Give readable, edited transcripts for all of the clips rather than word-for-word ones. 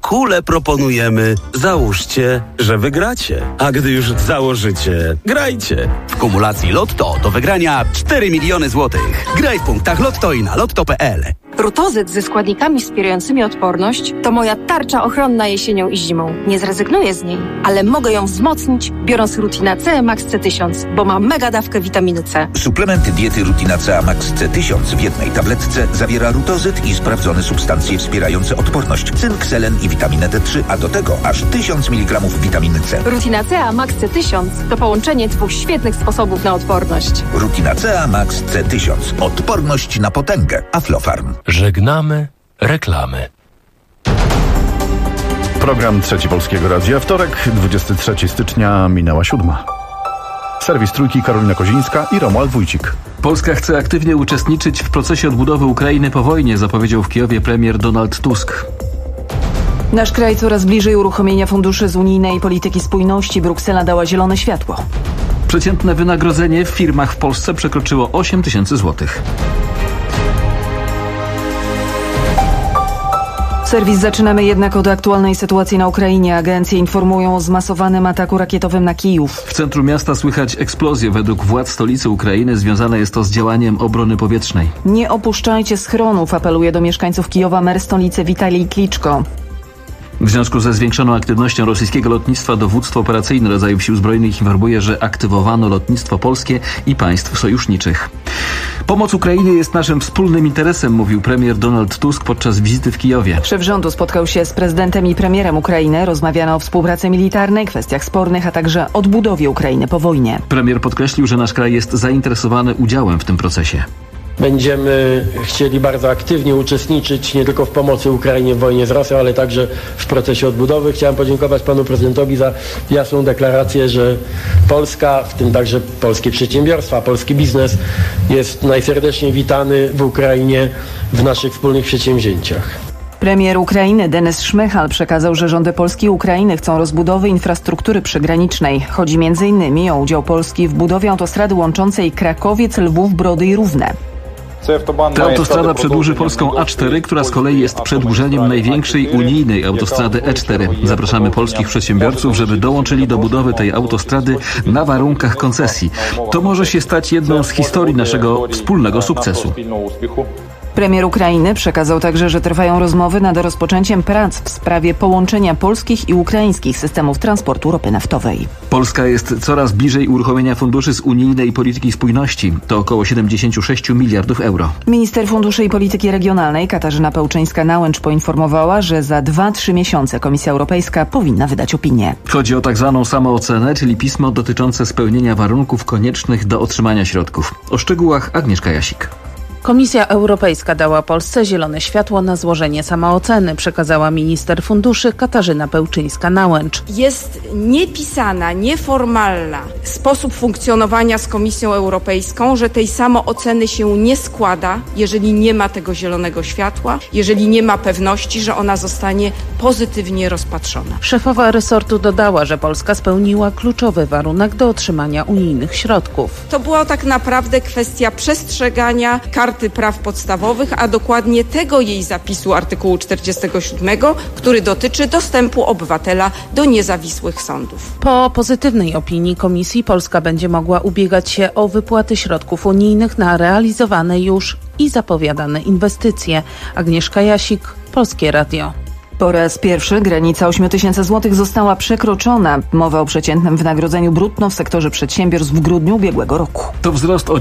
kule proponujemy. Załóżcie, że wygracie. A gdy już założycie, grajcie. W kumulacji Lotto do wygrania 4 miliony złotych. Graj w punktach Lotto i na lotto.pl. Rutozyt ze składnikami wspierającymi odporność to moja tarcza ochronna jesienią i zimą. Nie zrezygnuję z niej, ale mogę ją wzmocnić, biorąc Rutina C Max C1000, bo ma mega dawkę witaminy C. Suplementy diety Rutina C Max C1000 w jednej tabletce zawiera rutozyt i sprawdzone substancje wspierające odporność, cynk, selen i witaminę D3, a do tego aż 1000 mg witaminy C. Rutina C Max C1000 to połączenie 2 świetnych sposobów na odporność. Rutina C Max C1000. Odporność na potęgę. Aflofarm. Żegnamy reklamy. Program Trzeci Polskiego Radia. Wtorek, 23 stycznia, minęła 7. Serwis Trójki, Karolina Kozińska i Romuald Wójcik. Polska chce aktywnie uczestniczyć w procesie odbudowy Ukrainy po wojnie, zapowiedział w Kijowie premier Donald Tusk. Nasz kraj coraz bliżej uruchomienia funduszy z unijnej polityki spójności. Bruksela dała zielone światło. Przeciętne wynagrodzenie w firmach w Polsce przekroczyło 8 000 złotych. Serwis zaczynamy jednak od aktualnej sytuacji na Ukrainie. Agencje informują o zmasowanym ataku rakietowym na Kijów. W centrum miasta słychać eksplozję. Według władz stolicy Ukrainy związane jest to z działaniem obrony powietrznej. Nie opuszczajcie schronów, apeluje do mieszkańców Kijowa mer stolicy Witalij Kliczko. W związku ze zwiększoną aktywnością rosyjskiego lotnictwa dowództwo operacyjne rodzajów sił zbrojnych informuje, że aktywowano lotnictwo polskie i państw sojuszniczych. Pomoc Ukrainie jest naszym wspólnym interesem, mówił premier Donald Tusk podczas wizyty w Kijowie. Szef rządu spotkał się z prezydentem i premierem Ukrainy. Rozmawiano o współpracy militarnej, kwestiach spornych, a także odbudowie Ukrainy po wojnie. Premier podkreślił, że nasz kraj jest zainteresowany udziałem w tym procesie. Będziemy chcieli bardzo aktywnie uczestniczyć nie tylko w pomocy Ukrainie w wojnie z Rosją, ale także w procesie odbudowy. Chciałem podziękować panu prezydentowi za jasną deklarację, że Polska, w tym także polskie przedsiębiorstwa, polski biznes jest najserdeczniej witany w Ukrainie w naszych wspólnych przedsięwzięciach. Premier Ukrainy Denys Szmychal przekazał, że rządy Polski i Ukrainy chcą rozbudowy infrastruktury przygranicznej. Chodzi m.in. o udział Polski w budowie autostrady łączącej Krakowiec, Lwów, Brody i Równę. Ta autostrada przedłuży polską A4, która z kolei jest przedłużeniem największej unijnej autostrady E4. Zapraszamy polskich przedsiębiorców, żeby dołączyli do budowy tej autostrady na warunkach koncesji. To może się stać jedną z historii naszego wspólnego sukcesu. Premier Ukrainy przekazał także, że trwają rozmowy nad rozpoczęciem prac w sprawie połączenia polskich i ukraińskich systemów transportu ropy naftowej. Polska jest coraz bliżej uruchomienia funduszy z unijnej polityki spójności. To około 76 miliardów euro. Minister Funduszy i Polityki Regionalnej Katarzyna Pełczyńska-Nałęcz poinformowała, że za 2-3 miesiące Komisja Europejska powinna wydać opinię. Chodzi o tak zwaną samoocenę, czyli pismo dotyczące spełnienia warunków koniecznych do otrzymania środków. O szczegółach Agnieszka Jasik. Komisja Europejska dała Polsce zielone światło na złożenie samooceny, przekazała minister funduszy Katarzyna Pełczyńska-Nałęcz. Jest niepisana, nieformalna sposób funkcjonowania z Komisją Europejską, że tej samooceny się nie składa, jeżeli nie ma tego zielonego światła, jeżeli nie ma pewności, że ona zostanie pozytywnie rozpatrzona. Szefowa resortu dodała, że Polska spełniła kluczowy warunek do otrzymania unijnych środków. To była tak naprawdę kwestia przestrzegania Karty Praw Podstawowych, a dokładnie tego jej zapisu artykułu 47, który dotyczy dostępu obywatela do niezawisłych sądów. Po pozytywnej opinii Komisji Polska będzie mogła ubiegać się o wypłaty środków unijnych na realizowane już i zapowiadane inwestycje. Agnieszka Jasik, Polskie Radio. Po raz pierwszy granica 8 000 złotych została przekroczona. Mowa o przeciętnym wynagrodzeniu brutto w sektorze przedsiębiorstw w grudniu ubiegłego roku. To wzrost o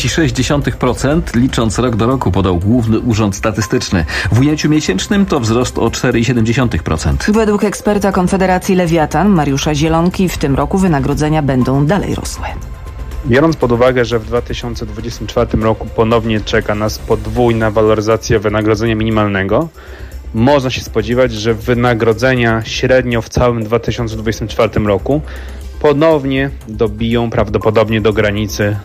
9,6%, licząc rok do roku, podał Główny Urząd Statystyczny. W ujęciu miesięcznym to wzrost o 4,7%. Według eksperta Konfederacji Lewiatan Mariusza Zielonki w tym roku wynagrodzenia będą dalej rosły. Biorąc pod uwagę, że w 2024 roku ponownie czeka nas podwójna waloryzacja wynagrodzenia minimalnego, można się spodziewać, że wynagrodzenia średnio w całym 2024 roku ponownie dobiją prawdopodobnie do granicy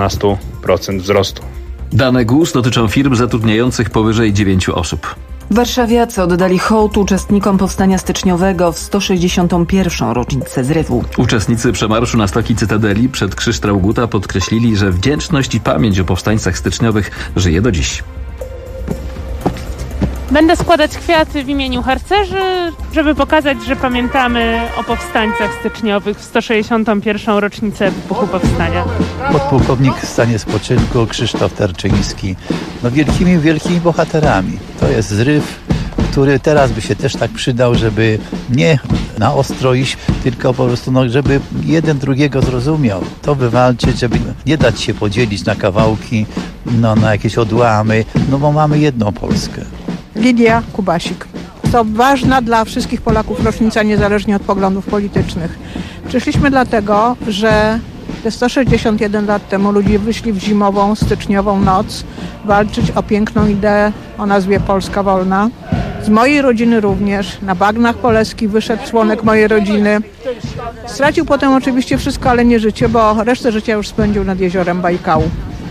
12% wzrostu. Dane GUS dotyczą firm zatrudniających powyżej 9 osób. Warszawiacy oddali hołd uczestnikom powstania styczniowego w 161. rocznicę zrywu. Uczestnicy przemarszu na stoki Cytadeli przed krzyż Traugutta podkreślili, że wdzięczność i pamięć o powstańcach styczniowych żyje do dziś. Będę składać kwiaty w imieniu harcerzy, żeby pokazać, że pamiętamy o powstańcach styczniowych w 161. rocznicę wybuchu powstania. Podpułkownik w stanie spoczynku Krzysztof Tarczyński. Wielkimi bohaterami. To jest zryw, który teraz by się też tak przydał, żeby nie na ostro iść, tylko po prostu, żeby jeden drugiego zrozumiał. To wywalczyć, żeby nie dać się podzielić na kawałki, na jakieś odłamy, bo mamy jedną Polskę. Lidia Kubasik. To ważna dla wszystkich Polaków rocznica, niezależnie od poglądów politycznych. Przyszliśmy dlatego, że te 161 lat temu ludzie wyszli w zimową, styczniową noc walczyć o piękną ideę o nazwie Polska Wolna. Z mojej rodziny również, na bagnach poleskich wyszedł członek mojej rodziny. Stracił potem oczywiście wszystko, ale nie życie, bo resztę życia już spędził nad jeziorem Bajkału.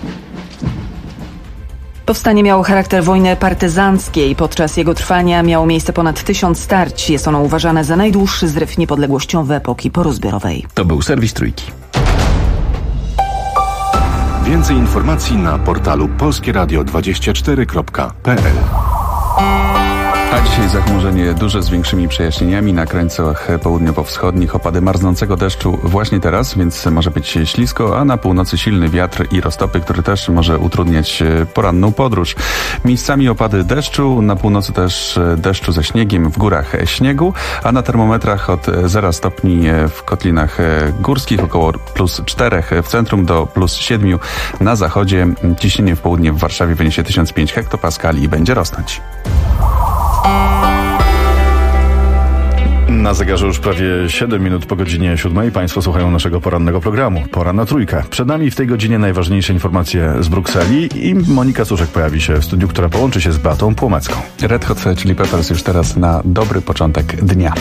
Powstanie miało charakter wojny partyzanckiej. Podczas jego trwania miało miejsce ponad 1000 starć. Jest ono uważane za najdłuższy zryw niepodległościowy epoki porozbiorowej. To był serwis Trójki. Więcej informacji na portalu polskieradio24.pl. A dzisiaj zachmurzenie duże z większymi przejaśnieniami na krańcach południowo-wschodnich, opady marznącego deszczu właśnie teraz, więc może być ślisko, a na północy silny wiatr i roztopy, który też może utrudniać poranną podróż. Miejscami opady deszczu, na północy też deszczu ze śniegiem, w górach śniegu, a na termometrach od 0 stopni w kotlinach górskich, około +4 w centrum do +7 na zachodzie. Ciśnienie w południe w Warszawie wyniesie 1005 hektopaskali i będzie rosnąć. Na zegarze już prawie 7 minut po godzinie 7. Państwo słuchają naszego porannego programu. Pora na Trójkę. Przed nami w tej godzinie najważniejsze informacje z Brukseli i Monika Suszek pojawi się w studiu, która połączy się z Beatą Płomecką. Red Hot Chili Peppers już teraz na dobry początek dnia.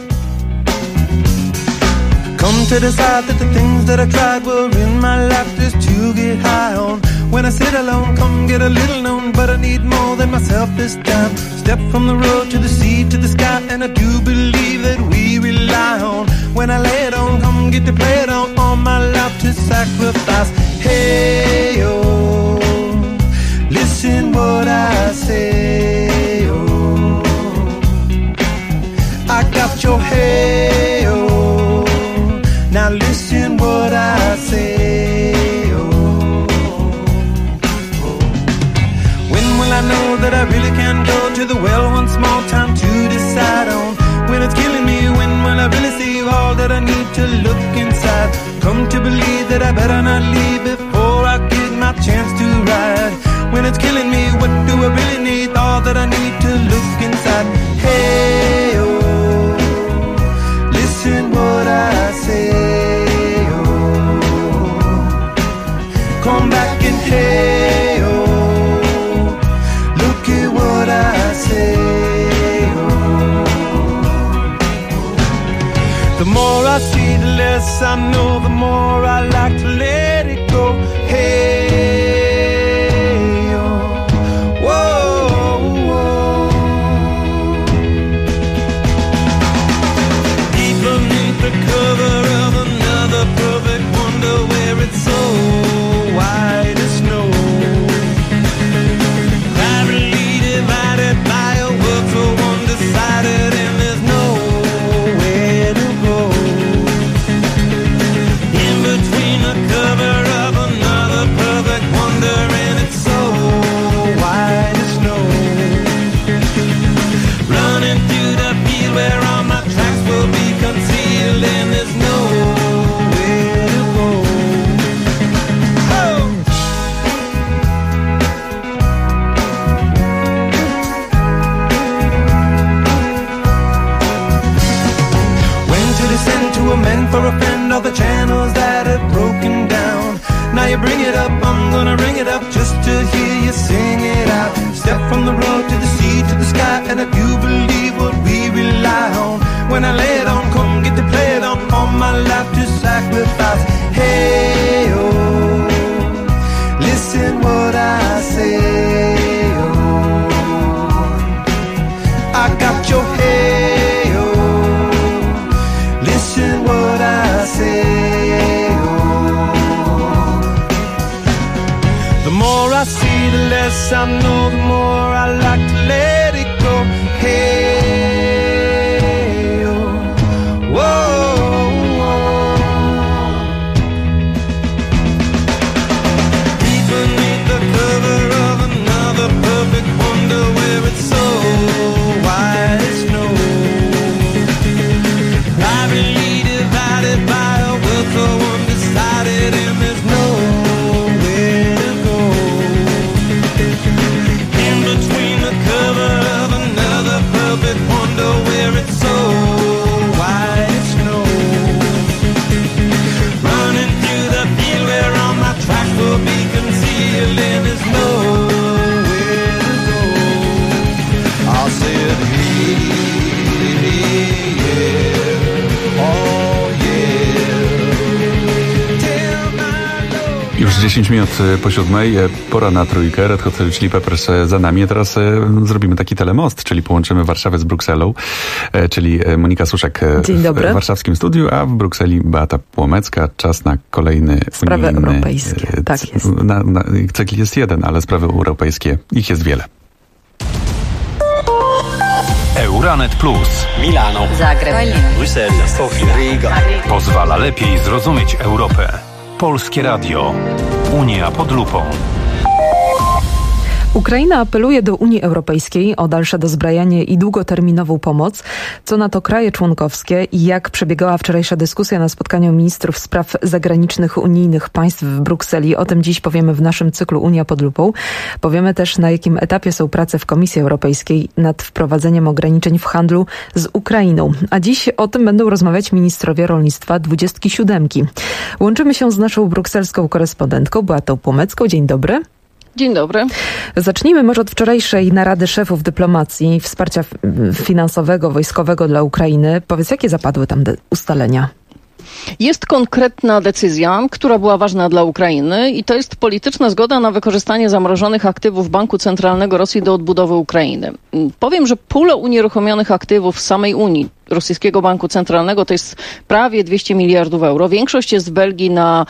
Come to decide that the things that I tried were in my life just to get high on. When I sit alone, come get a little known, but I need more than myself this time. Step from the road to the sea to the sky, and I do believe that we rely on. When I lay it on, come get to play it on, all my life to sacrifice. Hey, oh, listen what I say, oh, I got your hey, oh, now listen what I say, oh, oh. When will I know that I really can go to the well one small time to decide on? When it's killing me, when will I really see all that I need to look inside? Come to believe that I better not leave before I get my chance to ride. When it's killing me, what do I really need? All that I need to look inside. Hey, oh, listen what I say, oh, come back and hey, oh, look at what I say, oh. The more I see, the less I know, the more I like to let it go. Hey, oh, whoa, whoa. Deep beneath the cover of another perfect wonder, where it's so white as snow, privately divided by a world so undecided, and there's nowhere to go. In between the cover of another perfect wonder, and it's so white as snow, running through the field where all my tracks will be concealed, and there's nowhere to go. Oh! When to descend to amend for a friend all the channels that have broken down. Now you bring it up, I'm gonna ring it up just to hear you sing it out. Step from the road to the sea to the sky, and I do believe what we rely on. When I lay it on, come get to play it on, all my life to sacrifice. Hey, oh, listen what I say, oh, I got your hey, oh, listen what I say, oh. The more I see, the less I know, the more I like to let it Już 10 minut po 7:00, pora na trójkę. Red Hot Chili Peppers za nami. Teraz zrobimy taki telemost, czyli połączymy Warszawę z Brukselą, czyli Monika Suszek w warszawskim studiu, a w Brukseli Beata Płomecka. Czas na kolejny sprawy europejskie. Tak jest. Cykl jest jeden, ale sprawy europejskie, ich jest wiele. Euranet Plus. Milano. Zagreb. Bruksela. Sofia. Riga. Pozwala lepiej zrozumieć Europę. Polskie Radio. Unia pod lupą. Ukraina apeluje do Unii Europejskiej o dalsze dozbrajanie i długoterminową pomoc. Co na to kraje członkowskie i jak przebiegała wczorajsza dyskusja na spotkaniu ministrów spraw zagranicznych unijnych państw w Brukseli. O tym dziś powiemy w naszym cyklu Unia pod lupą. Powiemy też, na jakim etapie są prace w Komisji Europejskiej nad wprowadzeniem ograniczeń w handlu z Ukrainą. A dziś o tym będą rozmawiać ministrowie rolnictwa 27. Łączymy się z naszą brukselską korespondentką Beatą Płomecką. Dzień dobry. Dzień dobry. Zacznijmy może od wczorajszej narady szefów dyplomacji, wsparcia finansowego, wojskowego dla Ukrainy. Powiedz, jakie zapadły tam ustalenia? Jest konkretna decyzja, która była ważna dla Ukrainy i to jest polityczna zgoda na wykorzystanie zamrożonych aktywów Banku Centralnego Rosji do odbudowy Ukrainy. Powiem, że pula unieruchomionych aktywów w samej Unii, rosyjskiego banku centralnego, to jest prawie 200 miliardów euro. Większość jest w Belgii na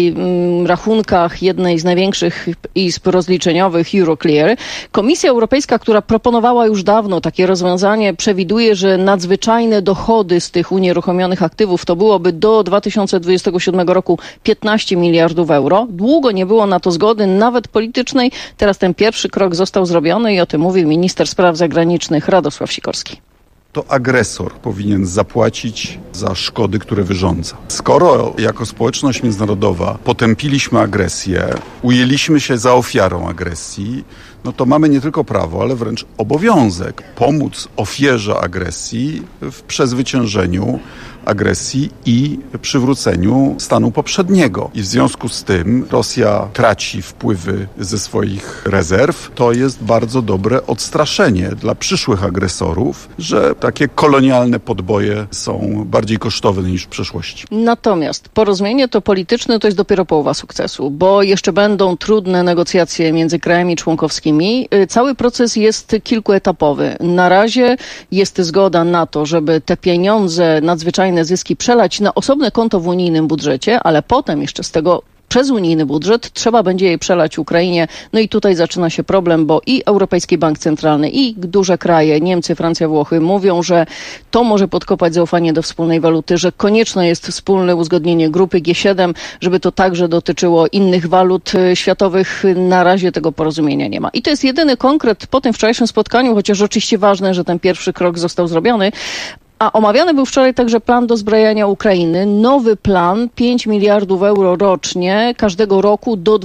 rachunkach jednej z największych izb rozliczeniowych, Euroclear. Komisja Europejska, która proponowała już dawno takie rozwiązanie, przewiduje, że nadzwyczajne dochody z tych unieruchomionych aktywów to byłoby do 2027 roku 15 miliardów euro. Długo nie było na to zgody, nawet politycznej. Teraz ten pierwszy krok został zrobiony i o tym mówił minister spraw zagranicznych Radosław Sikorski. To agresor powinien zapłacić za szkody, które wyrządza. Skoro jako społeczność międzynarodowa potępiliśmy agresję, ujęliśmy się za ofiarą agresji, no to mamy nie tylko prawo, ale wręcz obowiązek pomóc ofierze agresji w przezwyciężeniu agresji i przywróceniu stanu poprzedniego. I w związku z tym Rosja traci wpływy ze swoich rezerw. To jest bardzo dobre odstraszenie dla przyszłych agresorów, że takie kolonialne podboje są bardziej kosztowne niż w przeszłości. Natomiast porozumienie to polityczne to jest dopiero połowa sukcesu, bo jeszcze będą trudne negocjacje między krajami członkowskimi. Cały proces jest kilkuetapowy. Na razie jest zgoda na to, żeby te pieniądze, nadzwyczajne zyski przelać na osobne konto w unijnym budżecie, ale potem jeszcze z tego przez unijny budżet trzeba będzie je przelać Ukrainie. No i tutaj zaczyna się problem, bo i Europejski Bank Centralny, i duże kraje, Niemcy, Francja, Włochy mówią, że to może podkopać zaufanie do wspólnej waluty, że konieczne jest wspólne uzgodnienie grupy G7, żeby to także dotyczyło innych walut światowych. Na razie tego porozumienia nie ma. I to jest jedyny konkret po tym wczorajszym spotkaniu, chociaż oczywiście ważne, że ten pierwszy krok został zrobiony. A omawiany był wczoraj także plan dozbrajania Ukrainy. Nowy plan, 5 miliardów euro rocznie, każdego roku do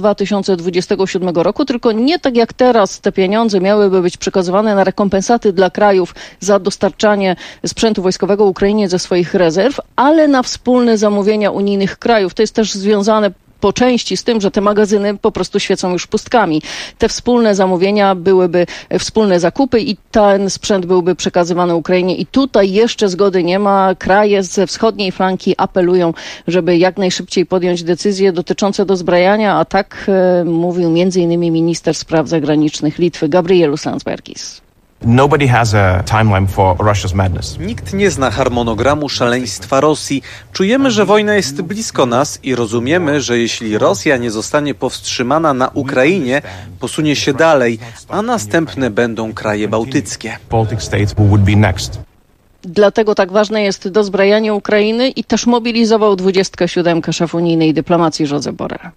2027 roku. Tylko nie tak jak teraz te pieniądze miałyby być przekazywane na rekompensaty dla krajów za dostarczanie sprzętu wojskowego Ukrainie ze swoich rezerw, ale na wspólne zamówienia unijnych krajów. To jest też związane po części z tym, że te magazyny po prostu świecą już pustkami. Te wspólne zamówienia byłyby wspólne zakupy i ten sprzęt byłby przekazywany Ukrainie i tutaj jeszcze zgody nie ma. Kraje ze wschodniej flanki apelują, żeby jak najszybciej podjąć decyzje dotyczące dozbrajania, a tak mówił m.in. minister spraw zagranicznych Litwy Gabrielius Landsbergis. Nobody has a timeline for Russia's madness. Nikt nie zna harmonogramu szaleństwa Rosji. Czujemy, że wojna jest blisko nas i rozumiemy, że jeśli Rosja nie zostanie powstrzymana na Ukrainie, posunie się dalej, a następne będą kraje bałtyckie. Baltic states would be next. Dlatego tak ważne jest dozbrajanie Ukrainy i też mobilizował 27 szef unijnej dyplomacji Josep Borrell.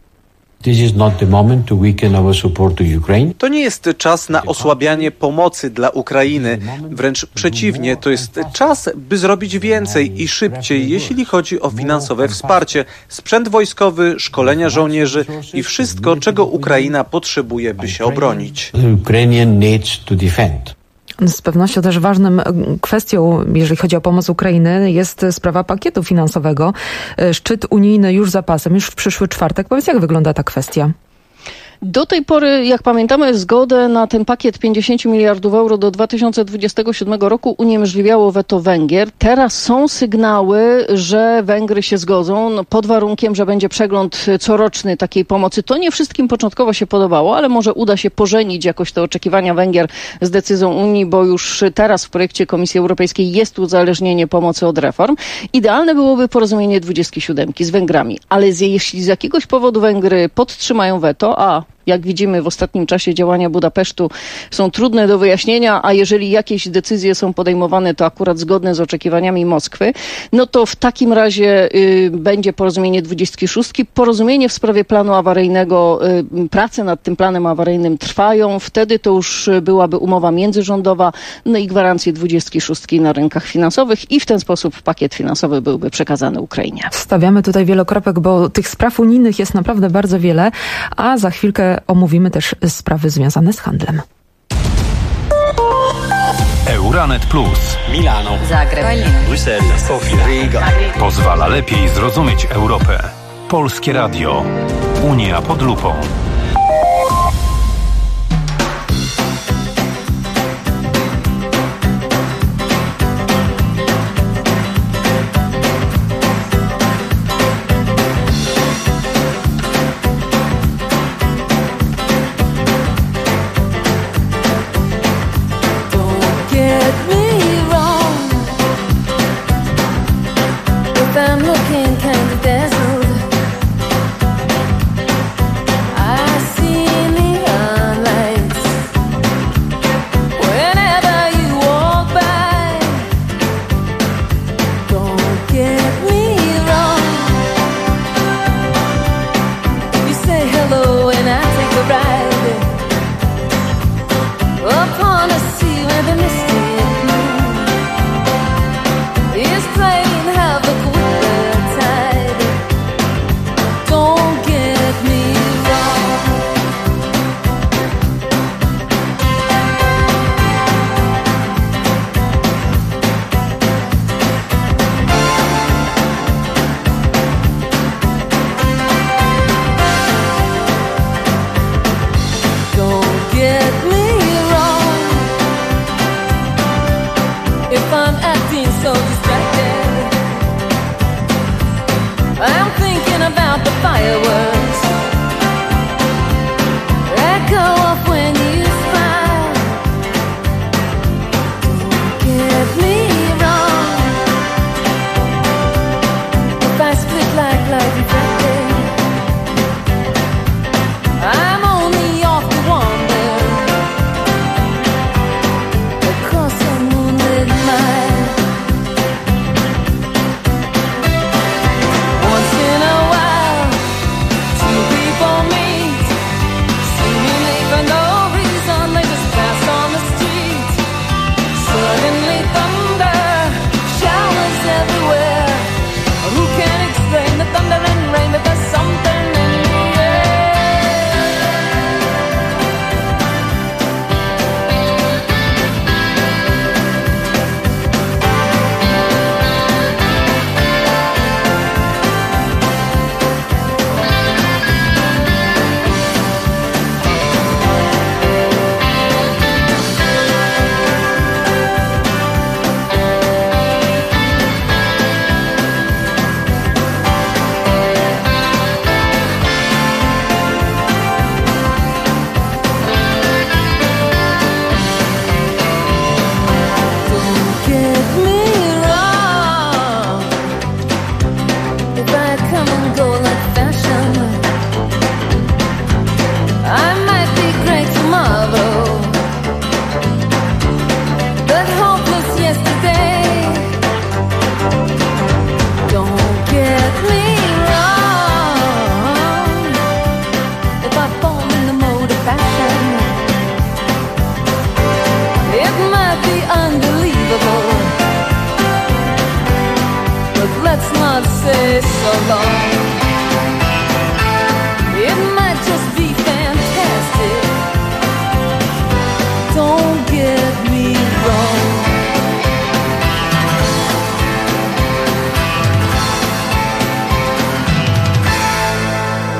To nie jest czas na osłabianie pomocy dla Ukrainy. Wręcz przeciwnie, to jest czas, by zrobić więcej i szybciej, jeśli chodzi o finansowe wsparcie, sprzęt wojskowy, szkolenia żołnierzy i wszystko, czego Ukraina potrzebuje, by się obronić. Z pewnością też ważną kwestią, jeżeli chodzi o pomoc Ukrainy, jest sprawa pakietu finansowego. Szczyt unijny już za pasem, już w przyszły czwartek. Powiedz, jak wygląda ta kwestia? Do tej pory, jak pamiętamy, zgodę na ten pakiet 50 miliardów euro do 2027 roku uniemożliwiało weto Węgier. Teraz są sygnały, że Węgry się zgodzą, pod warunkiem, że będzie przegląd coroczny takiej pomocy. To nie wszystkim początkowo się podobało, ale może uda się pożenić jakoś te oczekiwania Węgier z decyzją Unii, bo już teraz w projekcie Komisji Europejskiej jest uzależnienie pomocy od reform. Idealne byłoby porozumienie 27 z Węgrami, ale jeśli z jakiegoś powodu Węgry podtrzymają weto, a jak widzimy w ostatnim czasie działania Budapesztu są trudne do wyjaśnienia, a jeżeli jakieś decyzje są podejmowane, to akurat zgodne z oczekiwaniami Moskwy, no to w takim razie będzie porozumienie 26. Porozumienie w sprawie planu awaryjnego, prace nad tym planem awaryjnym trwają. Wtedy to już byłaby umowa międzyrządowa, no i gwarancje 26 na rynkach finansowych i w ten sposób pakiet finansowy byłby przekazany Ukrainie. Stawiamy tutaj wielokropek, bo tych spraw unijnych jest naprawdę bardzo wiele, a za chwilkę omówimy też sprawy związane z handlem. Euranet Plus. Milano, Zagreb, Bruksela, Sofia, Riga. Pozwala lepiej zrozumieć Europę. Polskie Radio. Unia pod lupą.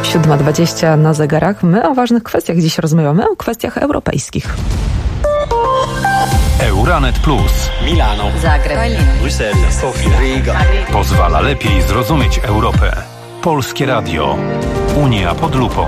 7:20 na zegarach. My o ważnych kwestiach dziś rozmawiamy, o kwestiach europejskich. Euranet Plus. Milano, Zagreb, Bruksela, Sofia, Riga. Pozwala lepiej zrozumieć Europę. Polskie Radio. Unia pod lupą.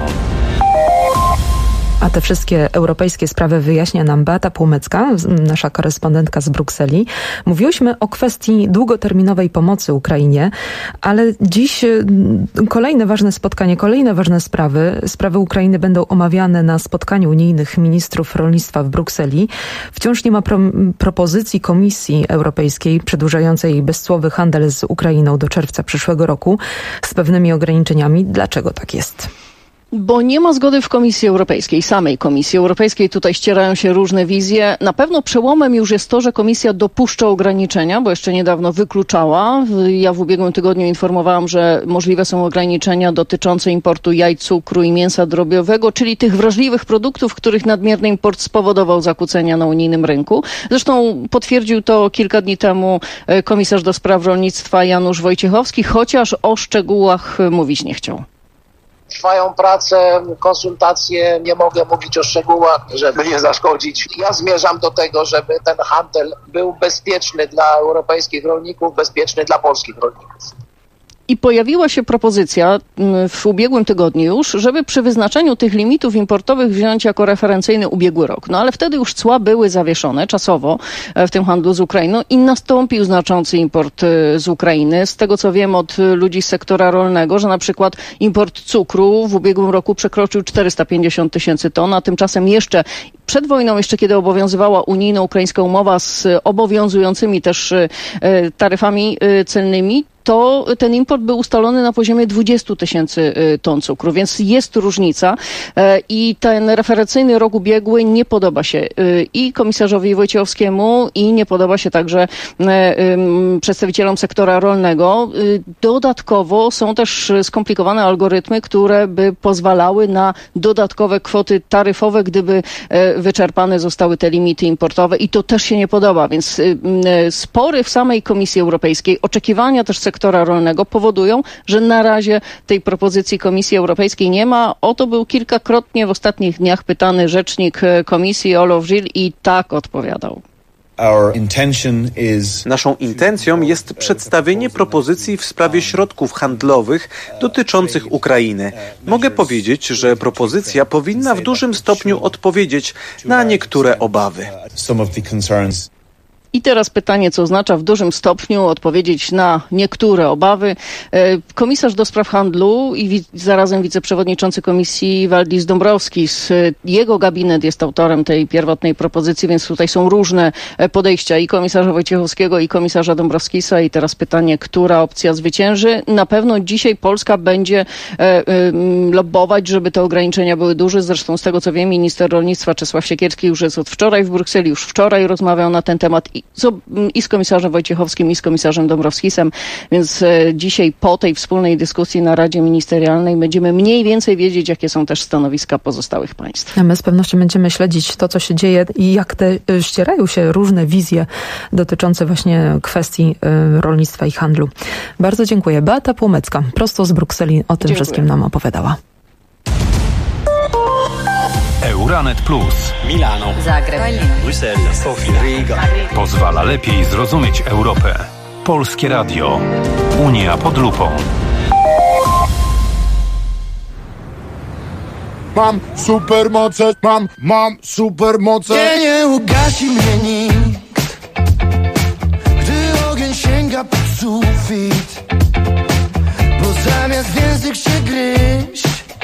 A te wszystkie europejskie sprawy wyjaśnia nam Beata Płomecka, nasza korespondentka z Brukseli. Mówiłyśmy o kwestii długoterminowej pomocy Ukrainie, ale dziś kolejne ważne spotkanie, kolejne ważne sprawy. Sprawy Ukrainy będą omawiane na spotkaniu unijnych ministrów rolnictwa w Brukseli. Wciąż nie ma propozycji Komisji Europejskiej przedłużającej bezcłowy handel z Ukrainą do czerwca przyszłego roku z pewnymi ograniczeniami. Dlaczego tak jest? Bo nie ma zgody w Komisji Europejskiej, samej Komisji Europejskiej. Tutaj ścierają się różne wizje. Na pewno przełomem już jest to, że Komisja dopuszcza ograniczenia, bo jeszcze niedawno wykluczała. Ja w ubiegłym tygodniu informowałam, że możliwe są ograniczenia dotyczące importu jaj, cukru i mięsa drobiowego, czyli tych wrażliwych produktów, których nadmierny import spowodował zakłócenia na unijnym rynku. Zresztą potwierdził to kilka dni temu komisarz do spraw rolnictwa Janusz Wojciechowski, chociaż o szczegółach mówić nie chciał. Trwają prace, konsultacje, nie mogę mówić o szczegółach, żeby nie zaszkodzić. Ja zmierzam do tego, żeby ten handel był bezpieczny dla europejskich rolników, bezpieczny dla polskich rolników. I pojawiła się propozycja w ubiegłym tygodniu już, żeby przy wyznaczeniu tych limitów importowych wziąć jako referencyjny ubiegły rok. No ale wtedy już cła były zawieszone czasowo w tym handlu z Ukrainą i nastąpił znaczący import z Ukrainy. Z tego co wiem od ludzi z sektora rolnego, że na przykład import cukru w ubiegłym roku przekroczył 450 000 ton, a tymczasem jeszcze przed wojną, jeszcze kiedy obowiązywała unijno-ukraińska umowa z obowiązującymi też taryfami celnymi, to ten import był ustalony na poziomie 20 000 ton cukru, więc jest różnica i ten referencyjny rok ubiegły nie podoba się i komisarzowi Wojciechowskiemu i nie podoba się także przedstawicielom sektora rolnego. Dodatkowo są też skomplikowane algorytmy, które by pozwalały na dodatkowe kwoty taryfowe, gdyby wyczerpane zostały te limity importowe i to też się nie podoba, więc spory w samej Komisji Europejskiej, oczekiwania też sektora rolnego powodują, że na razie tej propozycji Komisji Europejskiej nie ma. O to był kilkakrotnie w ostatnich dniach pytany rzecznik Komisji Olof Żyl i tak odpowiadał. Naszą intencją jest przedstawienie propozycji w sprawie środków handlowych dotyczących Ukrainy. Mogę powiedzieć, że propozycja powinna w dużym stopniu odpowiedzieć na niektóre obawy. I teraz pytanie, co oznacza w dużym stopniu odpowiedzieć na niektóre obawy. Komisarz do spraw handlu i zarazem wiceprzewodniczący komisji Valdis Dombrovskis, jego gabinet jest autorem tej pierwotnej propozycji, więc tutaj są różne podejścia i komisarza Wojciechowskiego i komisarza Dombrovskisa i teraz pytanie, która opcja zwycięży. Na pewno dzisiaj Polska będzie lobbować, żeby te ograniczenia były duże. Zresztą z tego co wiem, minister rolnictwa Czesław Siekierski już jest od wczoraj w Brukseli, już wczoraj rozmawiał na ten temat i z komisarzem Wojciechowskim, i z komisarzem Dombrovskisem, więc dzisiaj po tej wspólnej dyskusji na Radzie Ministerialnej będziemy mniej więcej wiedzieć, jakie są też stanowiska pozostałych państw. A my z pewnością będziemy śledzić to, co się dzieje i jak te ścierają się różne wizje dotyczące właśnie kwestii rolnictwa i handlu. Bardzo dziękuję. Beata Płomecka, prosto z Brukseli, o tym wszystkim nam opowiadała. Euranet Plus. Milano, Zagreb, Bruksela, Sofia, Riga. Pozwala lepiej zrozumieć Europę. Polskie Radio. Unia pod lupą. Mam supermoce, mam supermoce. Nie ugasi mnie nikt, gdy ogień sięga pod sufit, bo zamiast w język się gryźć,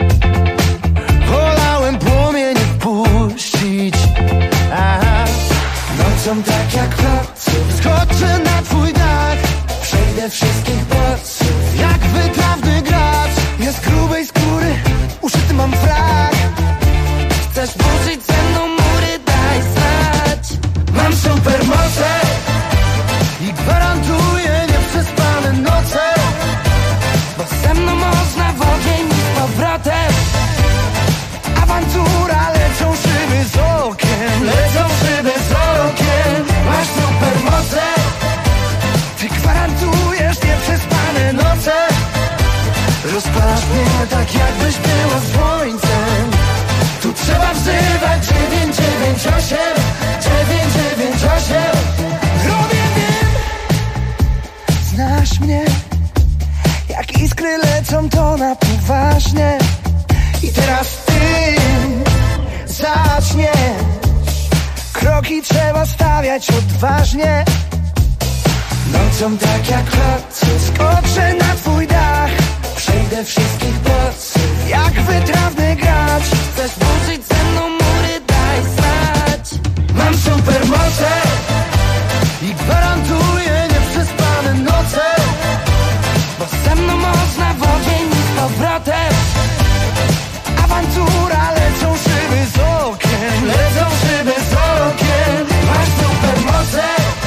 wolałem płomienie wpuścić. Aha. Nocą tak jak noc skoczę na twój dach, przejdę wszystkich bodźców jak wytrawny gracz. Jest grubej skóry, uszyty mam frak. Chcesz burzyć ze mną mury, daj znać. Mam supermoce i gwarantuję nieprzespane noce, bo ze mną można w ogień i z powrotem. Awantura, lecą szyby z okien, lecą szyby z okien. Masz supermoce, ty gwarantujesz nieprzespane Rozpalasz mnie tak jakbyś była słońcem. Tu trzeba wzywać 998 998. Robię, wiem. Znasz mnie, jak iskry lecą to na poważnie. I teraz ty zaczniesz. Kroki trzeba stawiać odważnie. Nocą tak jak klapcy skoczę na twój dach. Przejdę wszystkich bodźców jak wytrawny gracz. Chcesz burzyć ze mną mury, daj znać. Mam supermoce i gwarantuję nieprzespane noce. Bo ze mną można w ogień i z powrotem. Awantura, lecą szyby z okien. Lecą szyby z okien. Masz supermoce,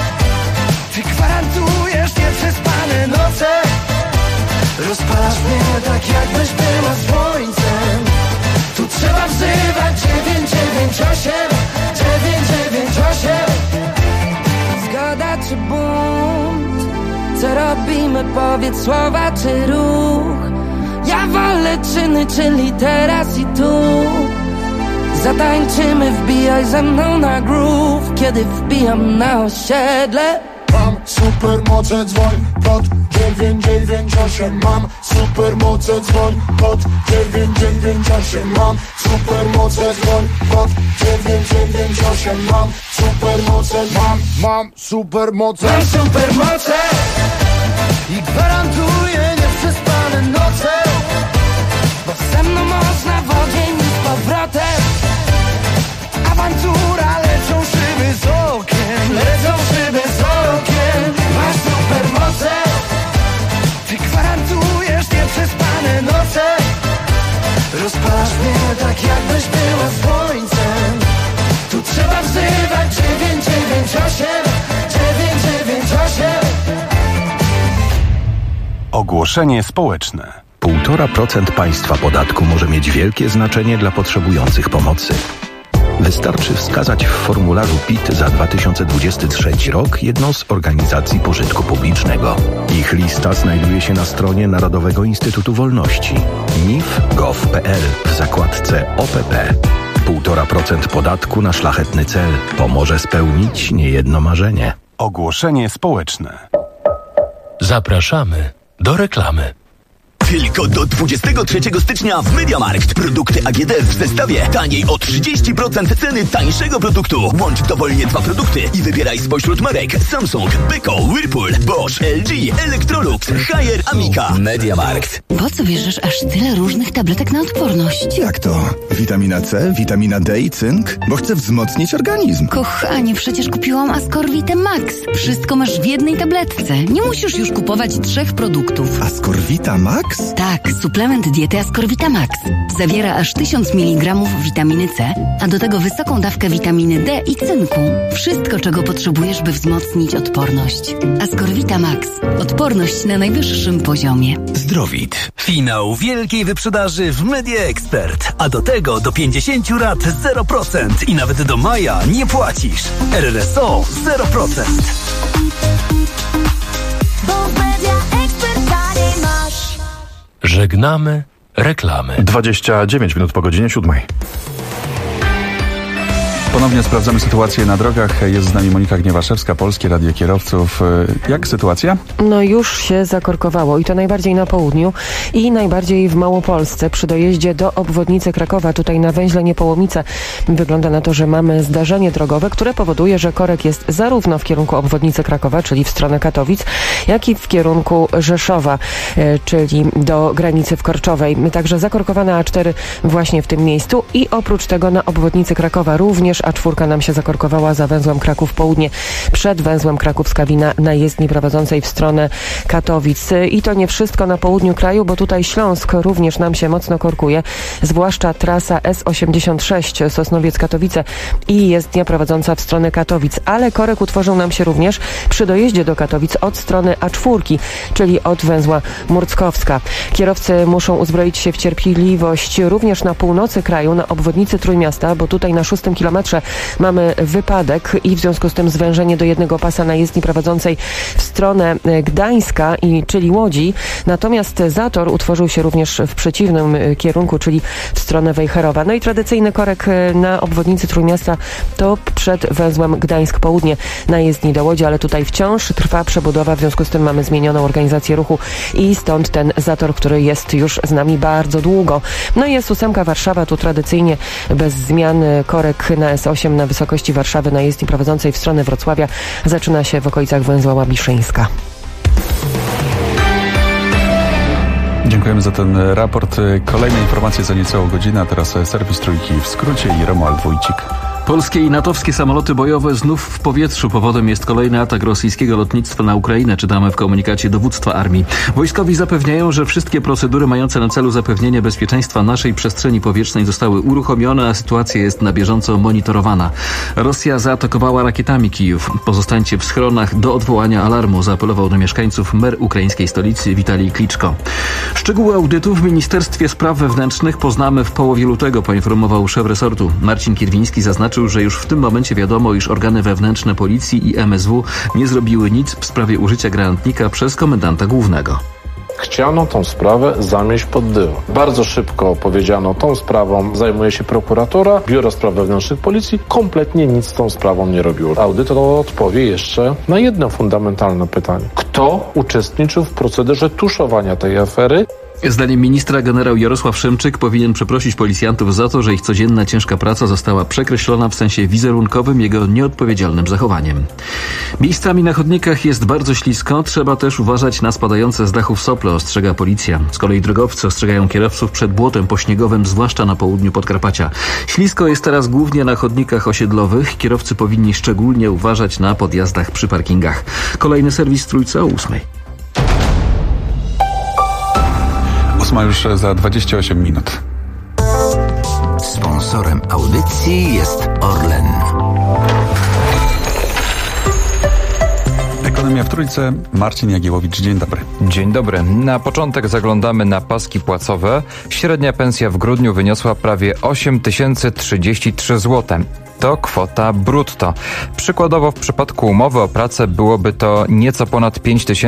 ty gwarantujesz nieprzespane noce. Rozpalasz mnie tak jakbyś była słońcem. Tu trzeba wzywać 998 998. Zgoda czy bunt? Co robimy? Powiedz słowa czy ruch? Ja wolę czyny, czyli teraz i tu. Zatańczymy, wbijaj ze mną na groove. Kiedy wbijam na osiedle. Mam supermoce, dzwoń pod 998. Mam supermoce, dzwoń pod 998. Mam supermoce, dzwoń pod 998. Mam supermoce, mam supermoce. Mam supermoce i gwarantuję nieprzespane noce. Bo ze mną można w ogień i z powrotem. Awantura, lecą szyby z okien. Lecą szyby z okien. Masz supermoce, ty gwarantujesz nieprzespane noce. Rozpalasz mnie tak jakbyś była słońcem. Tu trzeba wzywać 998 998. Ogłoszenie społeczne. 1,5% państwa podatku może mieć wielkie znaczenie dla potrzebujących pomocy. Wystarczy wskazać w formularzu PIT za 2023 rok jedną z organizacji pożytku publicznego. Ich lista znajduje się na stronie Narodowego Instytutu Wolności nif.gov.pl w zakładce OPP. 1,5% podatku na szlachetny cel pomoże spełnić niejedno marzenie. Ogłoszenie społeczne. Zapraszamy do reklamy. Tylko do 23 stycznia w MediaMarkt. Produkty AGD w zestawie taniej o 30% ceny tańszego produktu. Łącz dowolnie dwa produkty i wybieraj spośród marek Samsung, Beko, Whirlpool, Bosch, LG, Electrolux, Haier, Amica. MediaMarkt. Po co bierzesz aż tyle różnych tabletek na odporność? Jak to? Witamina C, witamina D i cynk? Bo chcę wzmocnić organizm. Kochanie, przecież kupiłam Ascorvitę Max. Wszystko masz w jednej tabletce. Nie musisz już kupować 3 produktów. Ascorvita Max? Tak, suplement diety Ascorvita Max. Zawiera aż 1000 mg witaminy C, a do tego wysoką dawkę witaminy D i cynku. Wszystko, czego potrzebujesz, by wzmocnić odporność. Ascorvita Max. Odporność na najwyższym poziomie. Zdrowit. Finał wielkiej wyprzedaży w Media Expert. A do tego do 50 rat 0% i nawet do maja nie płacisz. RRSO 0%. Żegnamy reklamy. 29 minut po godzinie 7. Ponownie sprawdzamy sytuację na drogach. Jest z nami Monika Gniewaszewska, Polskie Radio Kierowców. Jak sytuacja? No już się zakorkowało i to najbardziej na południu i najbardziej w Małopolsce przy dojeździe do obwodnicy Krakowa. Tutaj na węźle Niepołomice wygląda na to, że mamy zdarzenie drogowe, które powoduje, że korek jest zarówno w kierunku obwodnicy Krakowa, czyli w stronę Katowic, jak i w kierunku Rzeszowa, czyli do granicy w Korczowej. Także zakorkowana A4 właśnie w tym miejscu i oprócz tego na obwodnicy Krakowa również A4 nam się zakorkowała za węzłem Kraków Południe, przed węzłem Krakowska-Wina na jezdni prowadzącej w stronę Katowic. I to nie wszystko na południu kraju, bo tutaj Śląsk również nam się mocno korkuje, zwłaszcza trasa S86 Sosnowiec-Katowice i jezdnia prowadząca w stronę Katowic. Ale korek utworzył nam się również przy dojeździe do Katowic od strony A4, czyli od węzła Murckowska. Kierowcy muszą uzbroić się w cierpliwość również na północy kraju, na obwodnicy Trójmiasta, bo tutaj na 6 kilometrze że mamy wypadek i w związku z tym zwężenie do jednego pasa na jezdni prowadzącej w stronę Gdańska, czyli Łodzi. Natomiast zator utworzył się również w przeciwnym kierunku, czyli w stronę Wejherowa. No i tradycyjny korek na obwodnicy Trójmiasta to przed węzłem Gdańsk Południe na jezdni do Łodzi, ale tutaj wciąż trwa przebudowa, w związku z tym mamy zmienioną organizację ruchu i stąd ten zator, który jest już z nami bardzo długo. No i jest 8 Warszawa, tu tradycyjnie bez zmian korek na S8 na wysokości Warszawy na jezdni prowadzącej w stronę Wrocławia zaczyna się w okolicach węzła Łabiszyńska. Dziękujemy za ten raport. Kolejne informacje za niecałą godzinę, a teraz serwis Trójki w skrócie i Romuald Wójcik. Polskie i natowskie samoloty bojowe znów w powietrzu. Powodem jest kolejny atak rosyjskiego lotnictwa na Ukrainę, czytamy w komunikacie dowództwa armii. Wojskowi zapewniają, że wszystkie procedury mające na celu zapewnienie bezpieczeństwa naszej przestrzeni powietrznej zostały uruchomione, a sytuacja jest na bieżąco monitorowana. Rosja zaatakowała rakietami Kijów. Pozostańcie w schronach do odwołania alarmu, zaapelował do mieszkańców mer ukraińskiej stolicy Witalij Kliczko. Szczegóły audytu w Ministerstwie Spraw Wewnętrznych poznamy w połowie lutego, poinformował szef resortu. Marcin Kierwiński zaznaczył, że już w tym momencie wiadomo, iż organy wewnętrzne policji i MSW nie zrobiły nic w sprawie użycia granatnika przez komendanta głównego. Chciano tą sprawę zamieść pod dywan. Bardzo szybko powiedziano, tą sprawą zajmuje się prokuratura, Biuro Spraw Wewnętrznych Policji kompletnie nic z tą sprawą nie robiło. Audyt odpowie jeszcze na jedno fundamentalne pytanie. Kto uczestniczył w procederze tuszowania tej afery? Zdaniem ministra generał Jarosław Szymczyk powinien przeprosić policjantów za to, że ich codzienna ciężka praca została przekreślona w sensie wizerunkowym jego nieodpowiedzialnym zachowaniem. Miejscami na chodnikach jest bardzo ślisko, trzeba też uważać na spadające z dachów sople, ostrzega policja. Z kolei drogowcy ostrzegają kierowców przed błotem pośniegowym, zwłaszcza na południu Podkarpacia. Ślisko jest teraz głównie na chodnikach osiedlowych, kierowcy powinni szczególnie uważać na podjazdach przy parkingach. Kolejny serwis Trójce o 8:00. 8 już za 28 minut. Sponsorem audycji jest Orlen. Ekonomia w Trójce. Marcin Jagiełowicz, dzień dobry. Dzień dobry. Na początek zaglądamy na paski płacowe. Średnia pensja w grudniu wyniosła prawie 8033 zł. To kwota brutto. Przykładowo w przypadku umowy o pracę byłoby to nieco ponad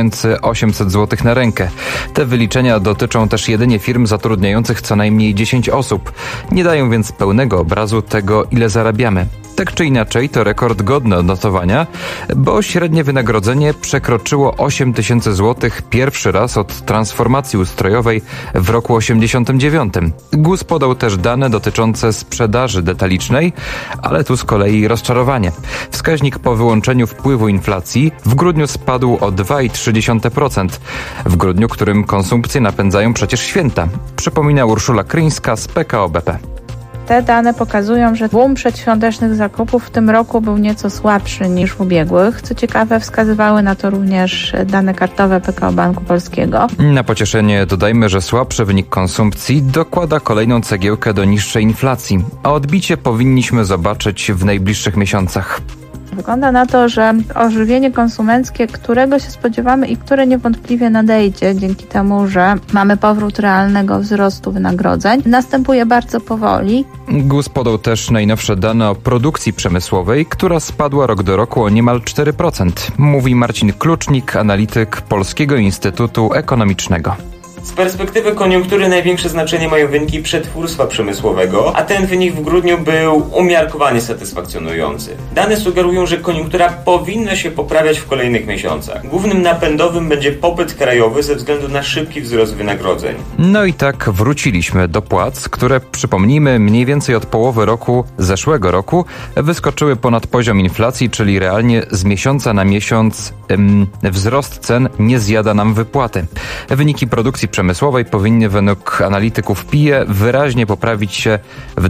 5800 zł na rękę. Te wyliczenia dotyczą też jedynie firm zatrudniających co najmniej 10 osób. Nie dają więc pełnego obrazu tego, ile zarabiamy. Tak czy inaczej, to rekord godny odnotowania, bo średnie wynagrodzenie przekroczyło 8000 zł pierwszy raz od transformacji ustrojowej w roku 89. GUS podał też dane dotyczące sprzedaży detalicznej, ale tu z kolei rozczarowanie. Wskaźnik po wyłączeniu wpływu inflacji w grudniu spadł o 2,3%. W grudniu, którym konsumpcję napędzają przecież święta. Przypomina Urszula Kryńska z PKO BP. Te dane pokazują, że boom przedświątecznych zakupów w tym roku był nieco słabszy niż w ubiegłych. Co ciekawe, wskazywały na to również dane kartowe PKO Banku Polskiego. Na pocieszenie dodajmy, że słabszy wynik konsumpcji dokłada kolejną cegiełkę do niższej inflacji, a odbicie powinniśmy zobaczyć w najbliższych miesiącach. Wygląda na to, że ożywienie konsumenckie, którego się spodziewamy i które niewątpliwie nadejdzie dzięki temu, że mamy powrót realnego wzrostu wynagrodzeń, następuje bardzo powoli. GUS podał też najnowsze dane o produkcji przemysłowej, która spadła rok do roku o niemal 4%. Mówi Marcin Klucznik, analityk Polskiego Instytutu Ekonomicznego. Z perspektywy koniunktury największe znaczenie mają wyniki przetwórstwa przemysłowego, a ten wynik w grudniu był umiarkowanie satysfakcjonujący. Dane sugerują, że koniunktura powinna się poprawiać w kolejnych miesiącach. Głównym napędowym będzie popyt krajowy ze względu na szybki wzrost wynagrodzeń. No i tak wróciliśmy do płac, które, przypomnijmy, mniej więcej od połowy zeszłego roku wyskoczyły ponad poziom inflacji, czyli realnie z miesiąca na miesiąc wzrost cen nie zjada nam wypłaty. Wyniki produkcji przemysłowej powinny według analityków PIE wyraźnie poprawić się w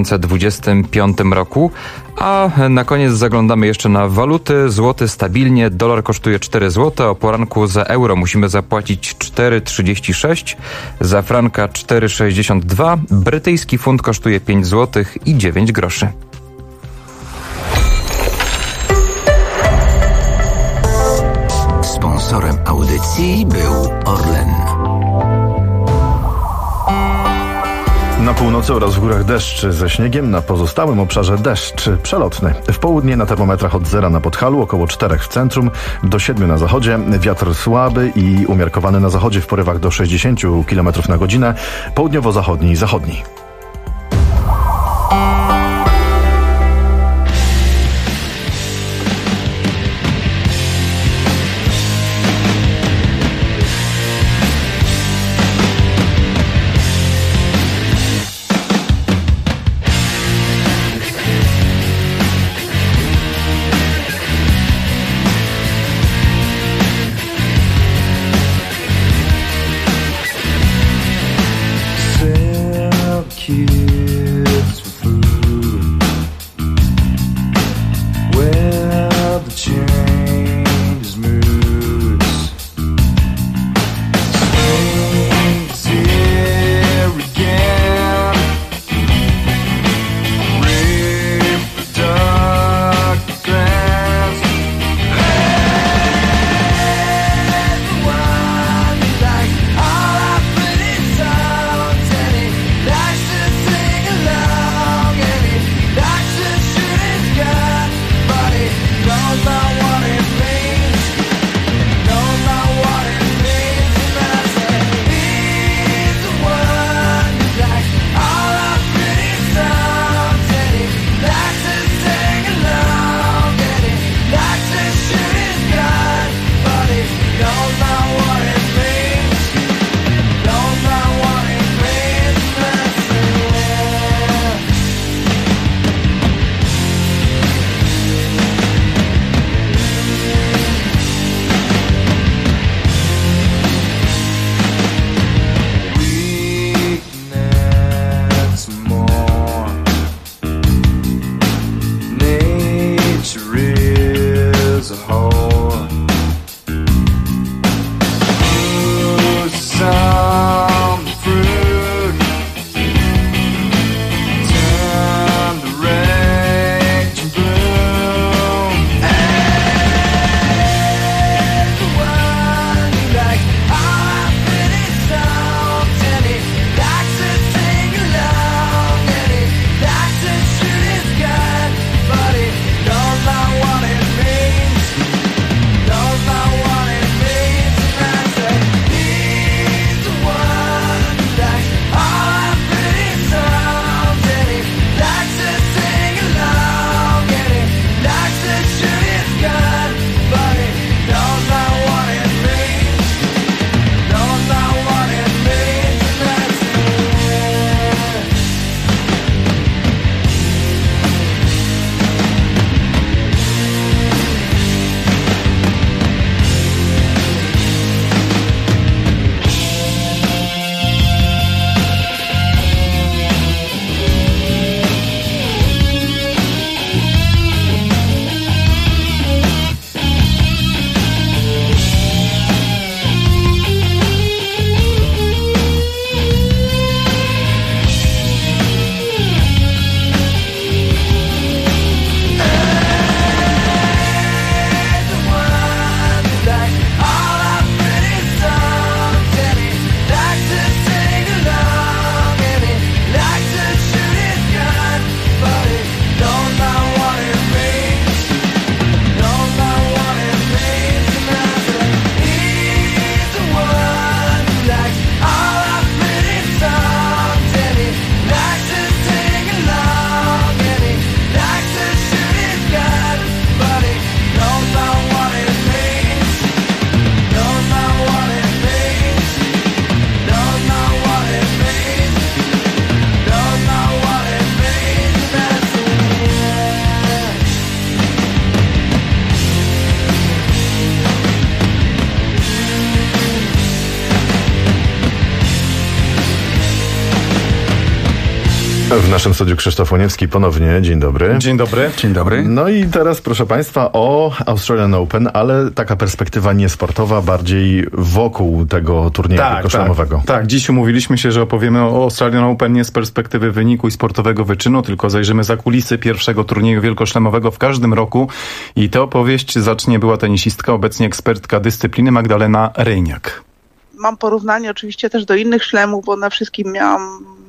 2025 roku. A na koniec zaglądamy jeszcze na waluty. Złoty stabilnie, dolar kosztuje 4 zł, o poranku za euro musimy zapłacić 4,36, za franka 4,62, brytyjski funt kosztuje 5 zł i 9 groszy. Sponsorem audycji był Orlen. Na północy oraz w górach deszcz ze śniegiem, na pozostałym obszarze deszcz przelotny. W południe na termometrach od 0 na Podhalu, około 4 w centrum, do 7 na zachodzie. Wiatr słaby i umiarkowany na zachodzie w porywach do 60 km na godzinę, południowo-zachodni i zachodni. W naszym studiu Krzysztof Łoniewski ponownie. Dzień dobry. Dzień dobry. Dzień dobry. No i teraz, proszę Państwa, o Australian Open, ale taka perspektywa niesportowa, bardziej wokół tego turnieju wielkoszlemowego. Tak, dziś umówiliśmy się, że opowiemy o Australian Open nie z perspektywy wyniku i sportowego wyczynu, tylko zajrzymy za kulisy pierwszego turnieju wielkoszlemowego w każdym roku i tę opowieść zacznie była tenisistka, obecnie ekspertka dyscypliny Magdalena Rejniak. Mam porównanie oczywiście też do innych szlemów, bo na wszystkim miałam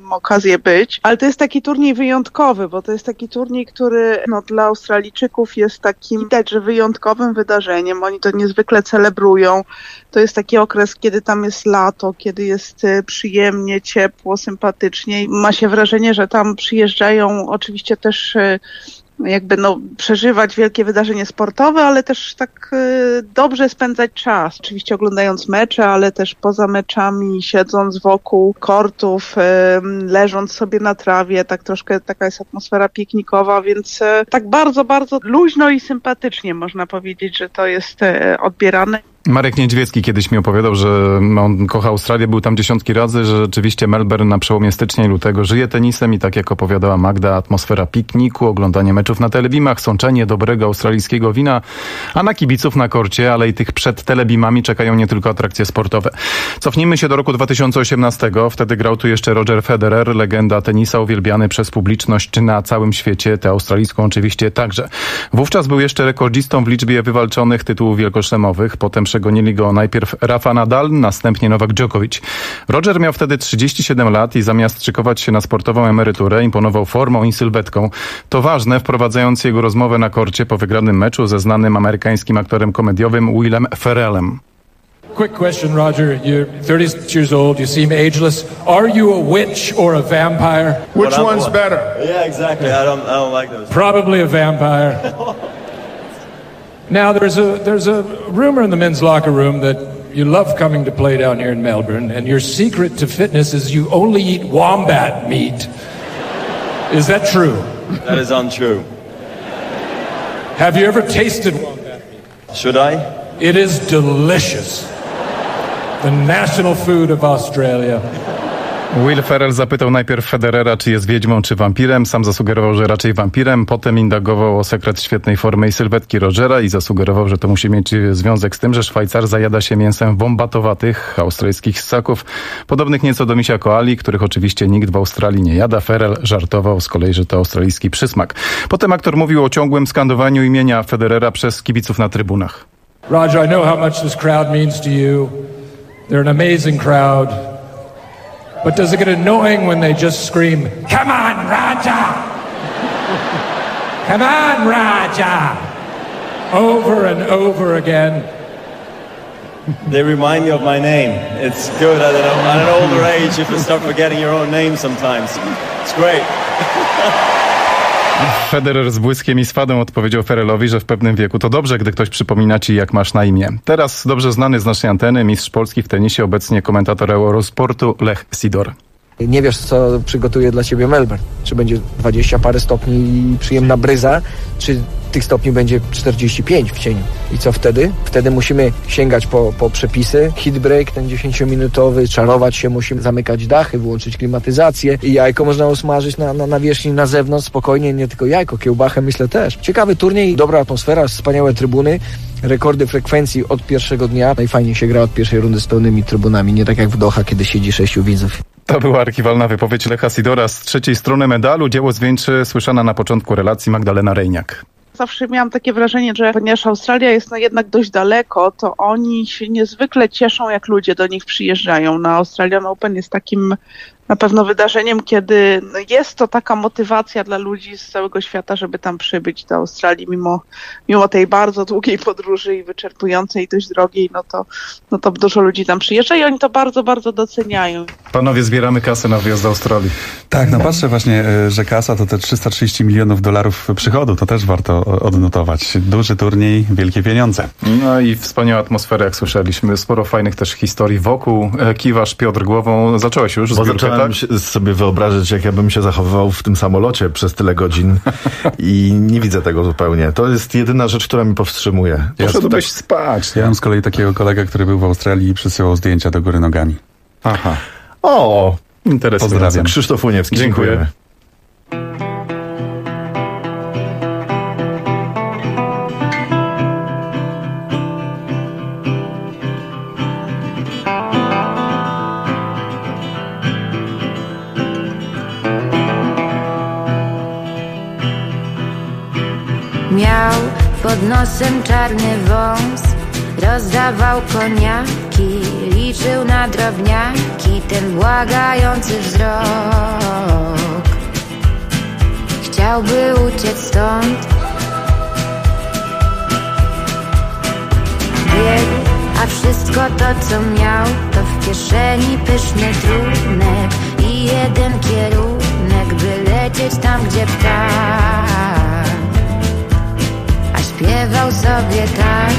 okazję być, ale to jest taki turniej wyjątkowy, bo to jest taki turniej, który dla Australijczyków jest takim, widać, że wyjątkowym wydarzeniem. Oni to niezwykle celebrują. To jest taki okres, kiedy tam jest lato, kiedy jest przyjemnie, ciepło, sympatycznie. Ma się wrażenie, że tam przyjeżdżają oczywiście też przeżywać wielkie wydarzenie sportowe, ale też tak dobrze spędzać czas. Oczywiście oglądając mecze, ale też poza meczami, siedząc wokół kortów, leżąc sobie na trawie, tak troszkę taka jest atmosfera piknikowa, więc tak bardzo, bardzo luźno i sympatycznie można powiedzieć, że to jest odbierane. Marek Niedźwiecki kiedyś mi opowiadał, że on kocha Australię, był tam dziesiątki razy, że rzeczywiście Melbourne na przełomie stycznia i lutego żyje tenisem i tak jak opowiadała Magda, atmosfera pikniku, oglądanie meczów na telebimach, sączenie dobrego australijskiego wina, a na kibiców na korcie, ale i tych przed telebimami czekają nie tylko atrakcje sportowe. Cofnijmy się do roku 2018. Wtedy grał tu jeszcze Roger Federer, legenda tenisa uwielbiany przez publiczność na całym świecie, tę australijską oczywiście także. Wówczas był jeszcze rekordzistą w liczbie wywalczonych tytułów wielkoszlemowych, potem przegonili go najpierw Rafa Nadal, następnie Nowak Djokovic. Roger miał wtedy 37 lat i zamiast szykować się na sportową emeryturę, imponował formą i sylwetką. To ważne, wprowadzając jego rozmowę na korcie po wygranym meczu ze znanym amerykańskim aktorem komediowym Willem Ferrellem. Quick question, Roger. You're 36 years old. You seem ageless. Are you a witch or a vampire? Which one's better? Yeah, exactly. I don't like those. Probably a vampire. Now, there's a rumor in the men's locker room that you love coming to play down here in Melbourne, and your secret to fitness is you only eat wombat meat. Is that true? That is untrue. Have you ever tasted wombat meat? Should I? It is delicious. The national food of Australia. Will Ferrell zapytał najpierw Federera, czy jest wiedźmą, czy wampirem. Sam zasugerował, że raczej wampirem. Potem indagował o sekret świetnej formy i sylwetki Rogera i zasugerował, że to musi mieć związek z tym, że Szwajcar zajada się mięsem wombatowatych australijskich ssaków, podobnych nieco do misia koali, których oczywiście nikt w Australii nie jada. Ferrell żartował z kolei, że to australijski przysmak. Potem aktor mówił o ciągłym skandowaniu imienia Federera przez kibiców na trybunach. Roger, I know how much this crowd means to you. They're an amazing crowd. But does it get annoying when they just scream, "Come on, Raja! Come on, Raja!" over and over again? They remind me of my name. It's good at an older age if you start forgetting your own name sometimes. It's great. Federer z błyskiem i swadą odpowiedział Ferrelowi, że w pewnym wieku to dobrze, gdy ktoś przypomina ci, jak masz na imię. Teraz dobrze znany z naszej anteny, mistrz Polski w tenisie, obecnie komentator Eurosportu Lech Sidor. Nie wiesz, co przygotuje dla ciebie Melbourne. Czy będzie 20 parę stopni i przyjemna bryza, czy tych stopni będzie 45 w cieniu. I co wtedy? Wtedy musimy sięgać po przepisy. Heat break, ten 10-minutowy, czarować się, musimy zamykać dachy, włączyć klimatyzację i jajko można usmażyć na nawierzchni na zewnątrz spokojnie, nie tylko jajko, kiełbachę myślę też. Ciekawy turniej, dobra atmosfera, wspaniałe trybuny, rekordy frekwencji od pierwszego dnia. Najfajniej się gra od pierwszej rundy z pełnymi trybunami, nie tak jak w Doha, kiedy siedzi 6 widzów. To była archiwalna wypowiedź Lecha Sidora. Z trzeciej strony medalu dzieło zwieńczy słyszana na początku relacji Magdalena Rejniak. Zawsze miałam takie wrażenie, że ponieważ Australia jest jednak dość daleko, to oni się niezwykle cieszą, jak ludzie do nich przyjeżdżają. Na Australian Open jest takim na pewno wydarzeniem, kiedy jest to taka motywacja dla ludzi z całego świata, żeby tam przybyć do Australii, mimo tej bardzo długiej podróży i wyczerpującej dość drogiej, no to dużo ludzi tam przyjeżdża i oni to bardzo, bardzo doceniają. Panowie, zbieramy kasę na wyjazd do Australii. Tak, no patrzę właśnie, że kasa to te $330 milionów przychodu, to też warto odnotować. Duży turniej, wielkie pieniądze. No i wspaniała atmosfera, jak słyszeliśmy. Sporo fajnych też historii wokół. Kiwasz Piotr głową. Zacząłeś już zbiórkę, tak? Sobie wyobrazić, jak ja bym się zachowywał w tym samolocie przez tyle godzin i nie widzę tego zupełnie. To jest jedyna rzecz, która mi powstrzymuje. Poszedłbyś spać. Ja mam z kolei takiego kolegę, który był w Australii i przysyłał zdjęcia do góry nogami. Aha. O, interesujące. Pozdrawiam. Krzysztof Uniewski. Dziękuję. Miał pod nosem czarny wąs, Rozdawał koniaki, liczył na drobniaki ten błagający wzrok. Chciałby uciec stąd, biegł, a wszystko to co miał to w kieszeni pyszny trunek i jeden kierunek, by lecieć tam gdzie ptak. A śpiewał sobie tak: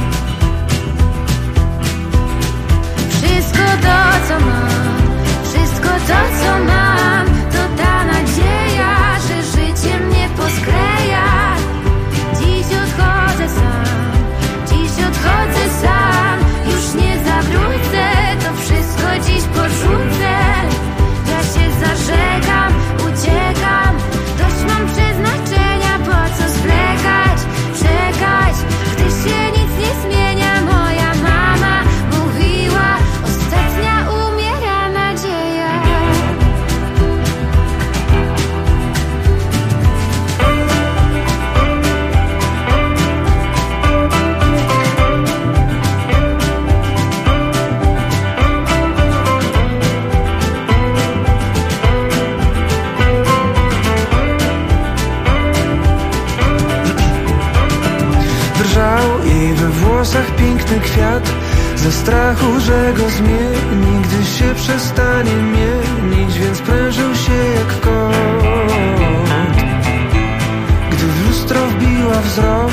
wszystko to co mam, wszystko to co mam, to ta nadzieja, że życie mnie poskleja. Dziś odchodzę sam, dziś odchodzę sam, już nie zawrócę, to wszystko dziś porzucę. Ja się zażegam, uciekam, dość mam przeznaczenia, po co zwlekać, czekać, gdy się nic nie zmienia. Moja mama mówiła, ostatnia umiera nadzieja. Drżał jej we włosach piękny kwiat, ze strachu, że go zmieni, gdy się przestanie mienić, więc prężył się jak kot. Gdy w lustro wbiła wzrok,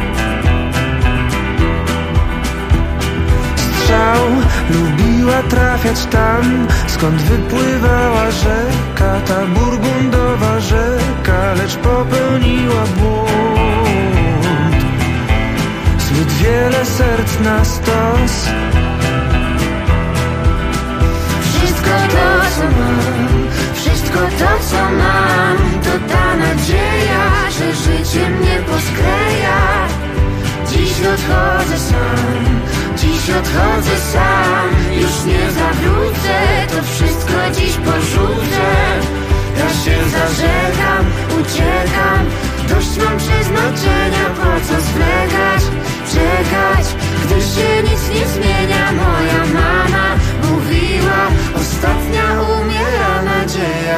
strzał, lubiła trafiać tam, skąd wypływała rzeka, ta burgundowa rzeka, lecz popełniła błąd. Zbyt wiele serc na stos. Wszystko to co mam, wszystko to co mam, to ta nadzieja, że życie mnie poskleja. Dziś odchodzę sam, dziś odchodzę sam, już nie zawrócę, to wszystko dziś porzucę. Ja się zażegam, uciekam, dość mam przeznaczenia, po co zwlekać, czekać, gdy się nic nie zmienia. Moja mama mówiła, ostatnia umiera nadzieja.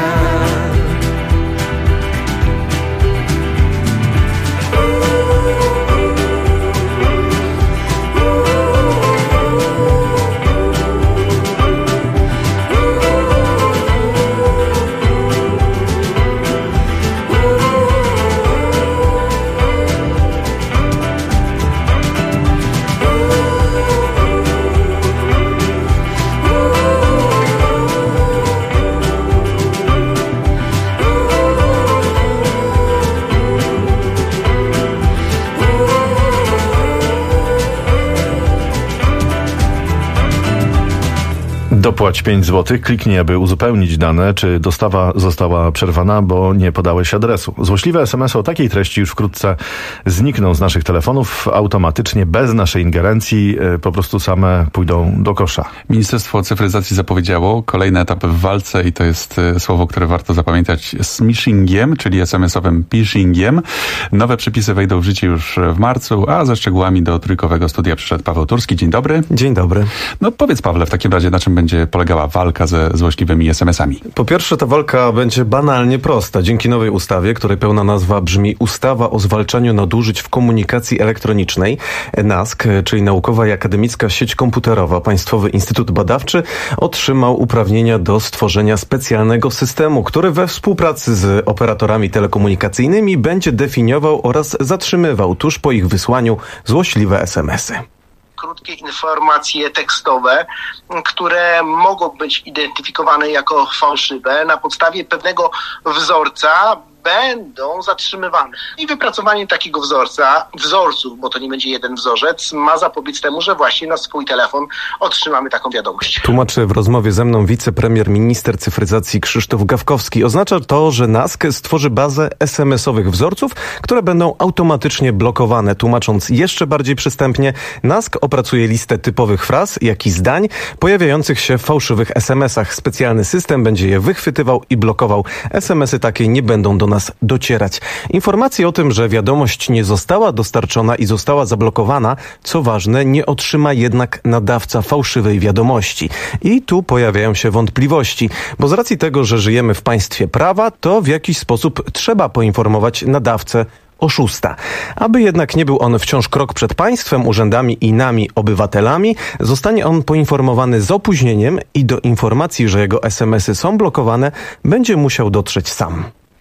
Dopłać 5 zł, kliknij, aby uzupełnić dane, czy dostawa została przerwana, bo nie podałeś adresu. Złośliwe SMS-y o takiej treści już wkrótce znikną z naszych telefonów automatycznie, bez naszej ingerencji, po prostu same pójdą do kosza. Ministerstwo Cyfryzacji zapowiedziało kolejny etap w walce i to jest słowo, które warto zapamiętać, smishingiem, czyli SMS-owym phishingiem. Nowe przepisy wejdą w życie już w marcu, a ze szczegółami do Trójkowego Studia przyszedł Paweł Turski. Dzień dobry. Dzień dobry. No powiedz, Pawle, w takim razie na czym będzie polegała walka ze złośliwymi SMS-ami? Po pierwsze, ta walka będzie banalnie prosta. Dzięki nowej ustawie, której pełna nazwa brzmi Ustawa o zwalczaniu nadużyć w komunikacji elektronicznej, NASK, czyli Naukowa i Akademicka Sieć Komputerowa, Państwowy Instytut Badawczy, otrzymał uprawnienia do stworzenia specjalnego systemu, który we współpracy z operatorami telekomunikacyjnymi będzie definiował oraz zatrzymywał tuż po ich wysłaniu złośliwe SMS-y. Krótkie informacje tekstowe, które mogą być identyfikowane jako fałszywe na podstawie pewnego wzorca, będą zatrzymywane. I wypracowanie takiego wzorców, bo to nie będzie jeden wzorzec, ma zapobiec temu, że właśnie na swój telefon otrzymamy taką wiadomość. Tłumaczy w rozmowie ze mną wicepremier minister cyfryzacji Krzysztof Gawkowski. Oznacza to, że NASK stworzy bazę SMS-owych wzorców, które będą automatycznie blokowane. Tłumacząc jeszcze bardziej przystępnie, NASK opracuje listę typowych fraz, jak i zdań pojawiających się w fałszywych SMS-ach. Specjalny system będzie je wychwytywał i blokował. SMS-y takie nie będą do nas nas docierać. Informacje o tym, że wiadomość nie została dostarczona i została zablokowana, co ważne, nie otrzyma jednak nadawca fałszywej wiadomości. I tu pojawiają się wątpliwości, bo z racji tego, że żyjemy w państwie prawa, to w jakiś sposób trzeba poinformować nadawcę oszusta. Aby jednak nie był on wciąż krok przed państwem, urzędami i nami, obywatelami, zostanie on poinformowany z opóźnieniem i do informacji, że jego SMS-y są blokowane, będzie musiał dotrzeć sam.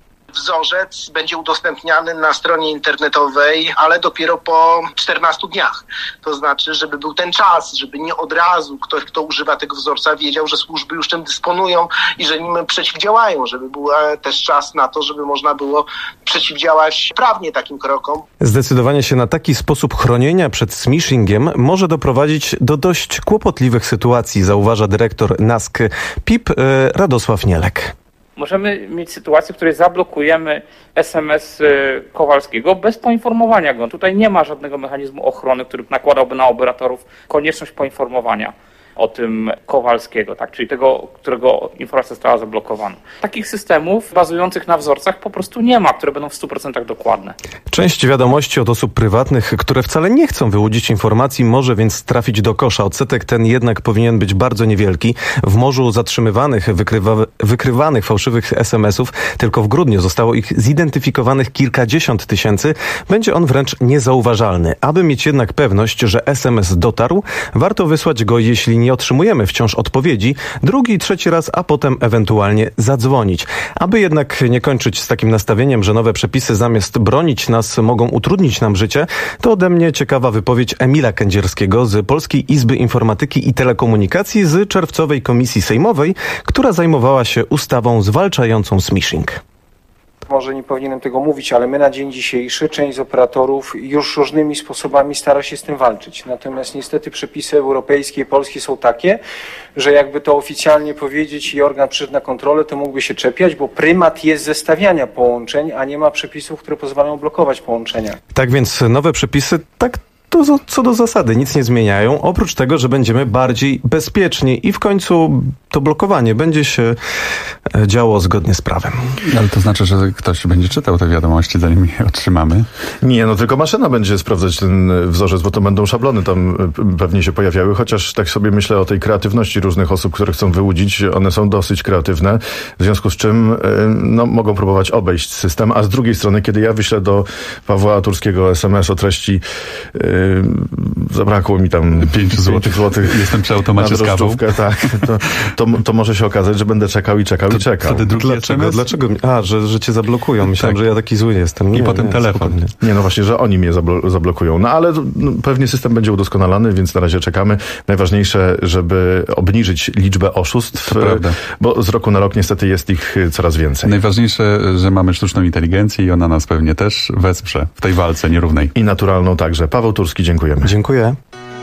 Wzorzec będzie udostępniany na stronie internetowej, ale dopiero po 14 dniach. To znaczy, żeby był ten czas, żeby nie od razu ktoś, kto używa tego wzorca, wiedział, że służby już tym dysponują i że nim przeciwdziałają, żeby był też czas na to, żeby można było przeciwdziałać prawnie takim krokom. Zdecydowanie się na taki sposób chronienia przed smishingiem może doprowadzić do dość kłopotliwych sytuacji, zauważa dyrektor NASK PIP Radosław Nielek. Możemy mieć sytuację, w której zablokujemy SMS Kowalskiego bez poinformowania go. Tutaj nie ma żadnego mechanizmu ochrony, który nakładałby na operatorów konieczność poinformowania o tym Kowalskiego, tak? Czyli tego, którego informacja została zablokowana. Takich systemów bazujących na wzorcach po prostu nie ma, które będą w 100% dokładne. Część wiadomości od osób prywatnych, które wcale nie chcą wyłudzić informacji, może więc trafić do kosza. Odsetek ten jednak powinien być bardzo niewielki. W morzu zatrzymywanych, wykrywanych fałszywych SMS-ów tylko w grudniu zostało ich zidentyfikowanych kilkadziesiąt tysięcy. Będzie on wręcz niezauważalny. Aby mieć jednak pewność, że SMS dotarł, warto wysłać go, jeśli nie otrzymujemy wciąż odpowiedzi, drugi i trzeci raz, a potem ewentualnie zadzwonić. Aby jednak nie kończyć z takim nastawieniem, że nowe przepisy zamiast bronić nas mogą utrudnić nam życie, to ode mnie ciekawa wypowiedź Emila Kędzierskiego z Polskiej Izby Informatyki i Telekomunikacji z czerwcowej komisji sejmowej, która zajmowała się ustawą zwalczającą smishing. Może nie powinienem tego mówić, ale my na dzień dzisiejszy, część z operatorów już różnymi sposobami stara się z tym walczyć. Natomiast niestety przepisy europejskie i polskie są takie, że jakby to oficjalnie powiedzieć i organ przyszedł na kontrolę, to mógłby się czepiać, bo prymat jest zestawiania połączeń, a nie ma przepisów, które pozwalają blokować połączenia. Tak więc nowe przepisy co do zasady nic nie zmieniają, oprócz tego, że będziemy bardziej bezpieczni i w końcu to blokowanie będzie się działo zgodnie z prawem. Ale to znaczy, że ktoś będzie czytał te wiadomości, zanim je otrzymamy? Nie, no tylko maszyna będzie sprawdzać ten wzorzec, bo to będą szablony tam pewnie się pojawiały, chociaż tak sobie myślę o tej kreatywności różnych osób, które chcą wyłudzić. One są dosyć kreatywne, w związku z czym mogą próbować obejść system, a z drugiej strony, kiedy ja wyślę do Pawła Turskiego SMS o treści zabrakło mi tam 5 złotych. Jestem przy automacie z kawą. Tak, to może się okazać, że będę czekał. Wtedy drugi Dlaczego? Że cię zablokują. Myślałem, że ja taki zły jestem. I potem telefon. Nie, no właśnie, że oni mnie zablokują. No ale pewnie system będzie udoskonalany, więc na razie czekamy. Najważniejsze, żeby obniżyć liczbę oszustw, bo z roku na rok niestety jest ich coraz więcej. Najważniejsze, że mamy sztuczną inteligencję i ona nas pewnie też wesprze w tej walce nierównej. I naturalną także. Paweł Turski, dziękujemy. Dziękuję.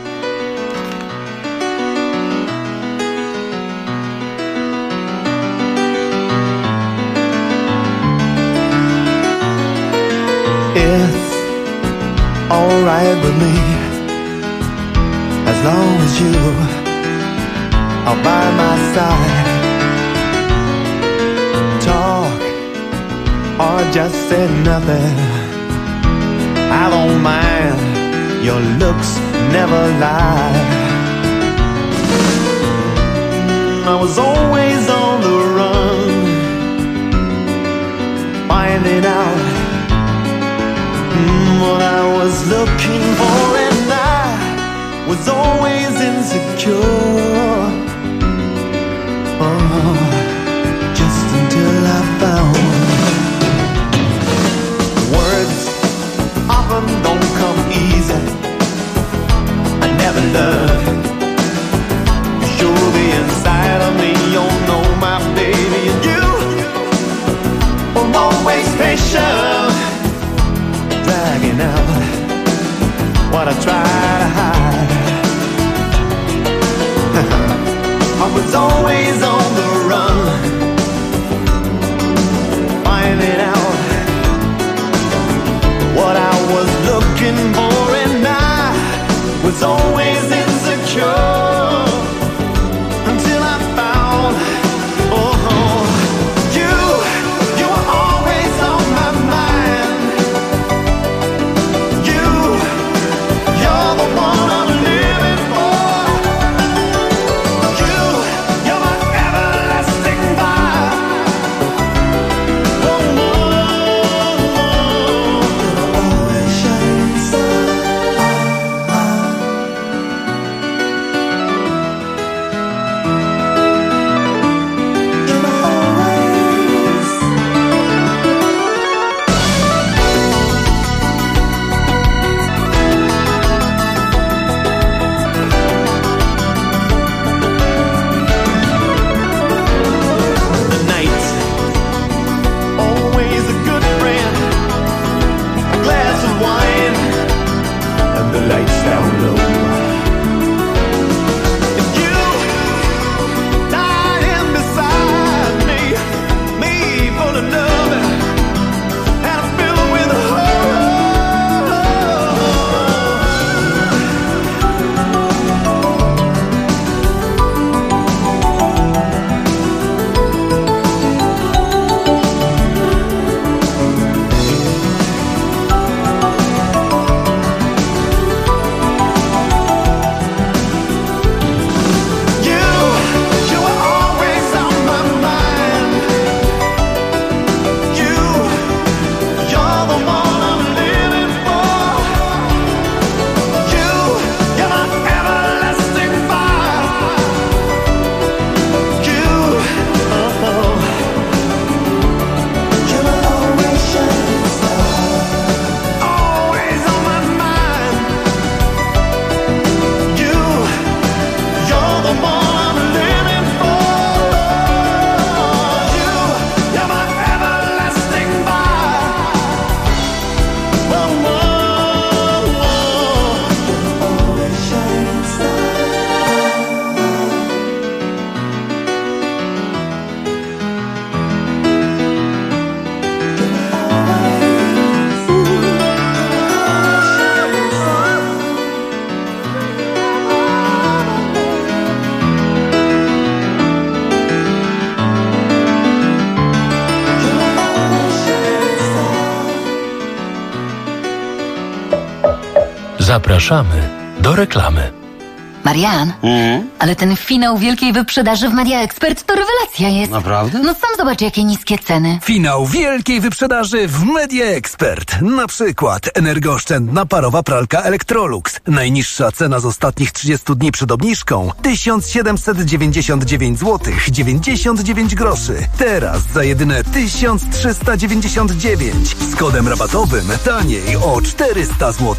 It's alright with me as long as you are by my side. Talk or just say nothing. I don't mind. Your looks never lie. I was always on the run, finding out what I was looking for, and I was always insecure. Oh, just until I found words often don't come easy. I never learned to show the inside of me. You know my baby, and you were always patient, dragging out what I try to hide. I was always on the run, finding out what I was looking for, and I was always insecure until I found, you were always on Zapraszamy do reklamy. Marian, ale ten finał wielkiej wyprzedaży w Media Expert to rewelacja jest. Naprawdę? No sam zobacz, jakie niskie ceny. Finał wielkiej wyprzedaży w Media Expert. Na przykład energooszczędna parowa pralka Electrolux. Najniższa cena z ostatnich 30 dni przed obniżką 1799 zł 99 groszy. Teraz za jedyne 1399. Z kodem rabatowym taniej o 400 zł.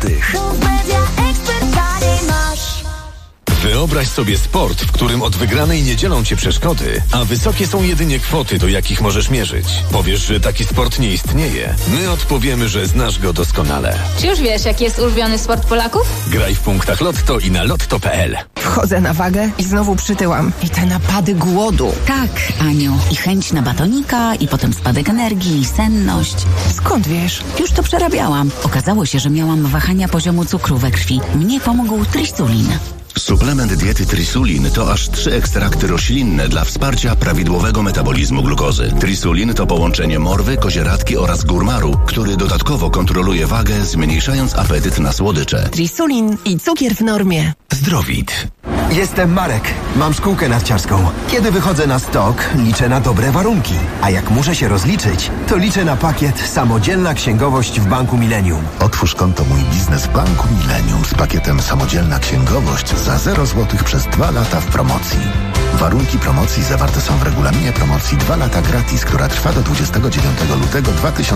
Wyobraź sobie sport, w którym od wygranej nie dzielą cię przeszkody, a wysokie są jedynie kwoty, do jakich możesz mierzyć. Powiesz, że taki sport nie istnieje. My odpowiemy, że znasz go doskonale. Czy już wiesz, jaki jest ulubiony sport Polaków? Graj w punktach Lotto i na lotto.pl. Wchodzę na wagę i znowu przytyłam. I te napady głodu. Tak, Aniu. I chęć na batonika, i potem spadek energii, i senność. Skąd wiesz? Już to przerabiałam. Okazało się, że miałam wahania poziomu cukru we krwi. Mnie pomógł Trisulin. Suplement diety Trisulin to aż 3 ekstrakty roślinne dla wsparcia prawidłowego metabolizmu glukozy. Trisulin to połączenie morwy, kozieradki oraz górmaru, który dodatkowo kontroluje wagę, zmniejszając apetyt na słodycze. Trisulin i cukier w normie. Zdrowit. Jestem Marek. Mam szkółkę narciarską. Kiedy wychodzę na stok, liczę na dobre warunki. A jak muszę się rozliczyć, to liczę na pakiet Samodzielna Księgowość w Banku Millennium. Otwórz konto Mój Biznes w Banku Millennium z pakietem Samodzielna Księgowość za 0 zł przez 2 lata w promocji. Warunki promocji zawarte są w regulaminie promocji 2 lata gratis, która trwa do 29 lutego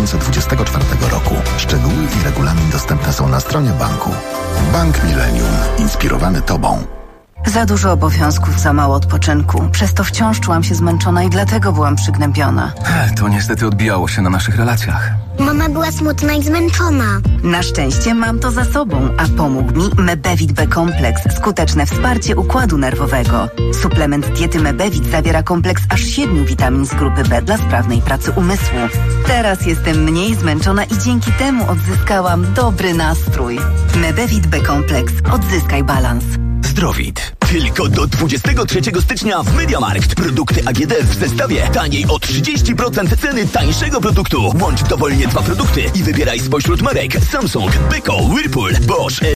2024 roku. Szczegóły i regulamin dostępne są na stronie banku. Bank Millennium. Inspirowany Tobą. Za dużo obowiązków, za mało odpoczynku. Przez to wciąż czułam się zmęczona i dlatego byłam przygnębiona. To niestety odbijało się na naszych relacjach. Mama była smutna i zmęczona. Na szczęście mam to za sobą, a pomógł mi Mebevit B-kompleks. Skuteczne wsparcie układu nerwowego. Suplement diety Mebevit zawiera kompleks aż 7 witamin z grupy B dla sprawnej pracy umysłu. Teraz jestem mniej zmęczona i dzięki temu odzyskałam dobry nastrój. Mebevit B-kompleks. Odzyskaj balans. Zdrowit. Tylko do 23 stycznia w MediaMarkt. Produkty AGD w zestawie taniej o 30% ceny tańszego produktu. Łącz dowolnie 2 produkty i wybieraj spośród marek Samsung, Beko, Whirlpool, Bosch,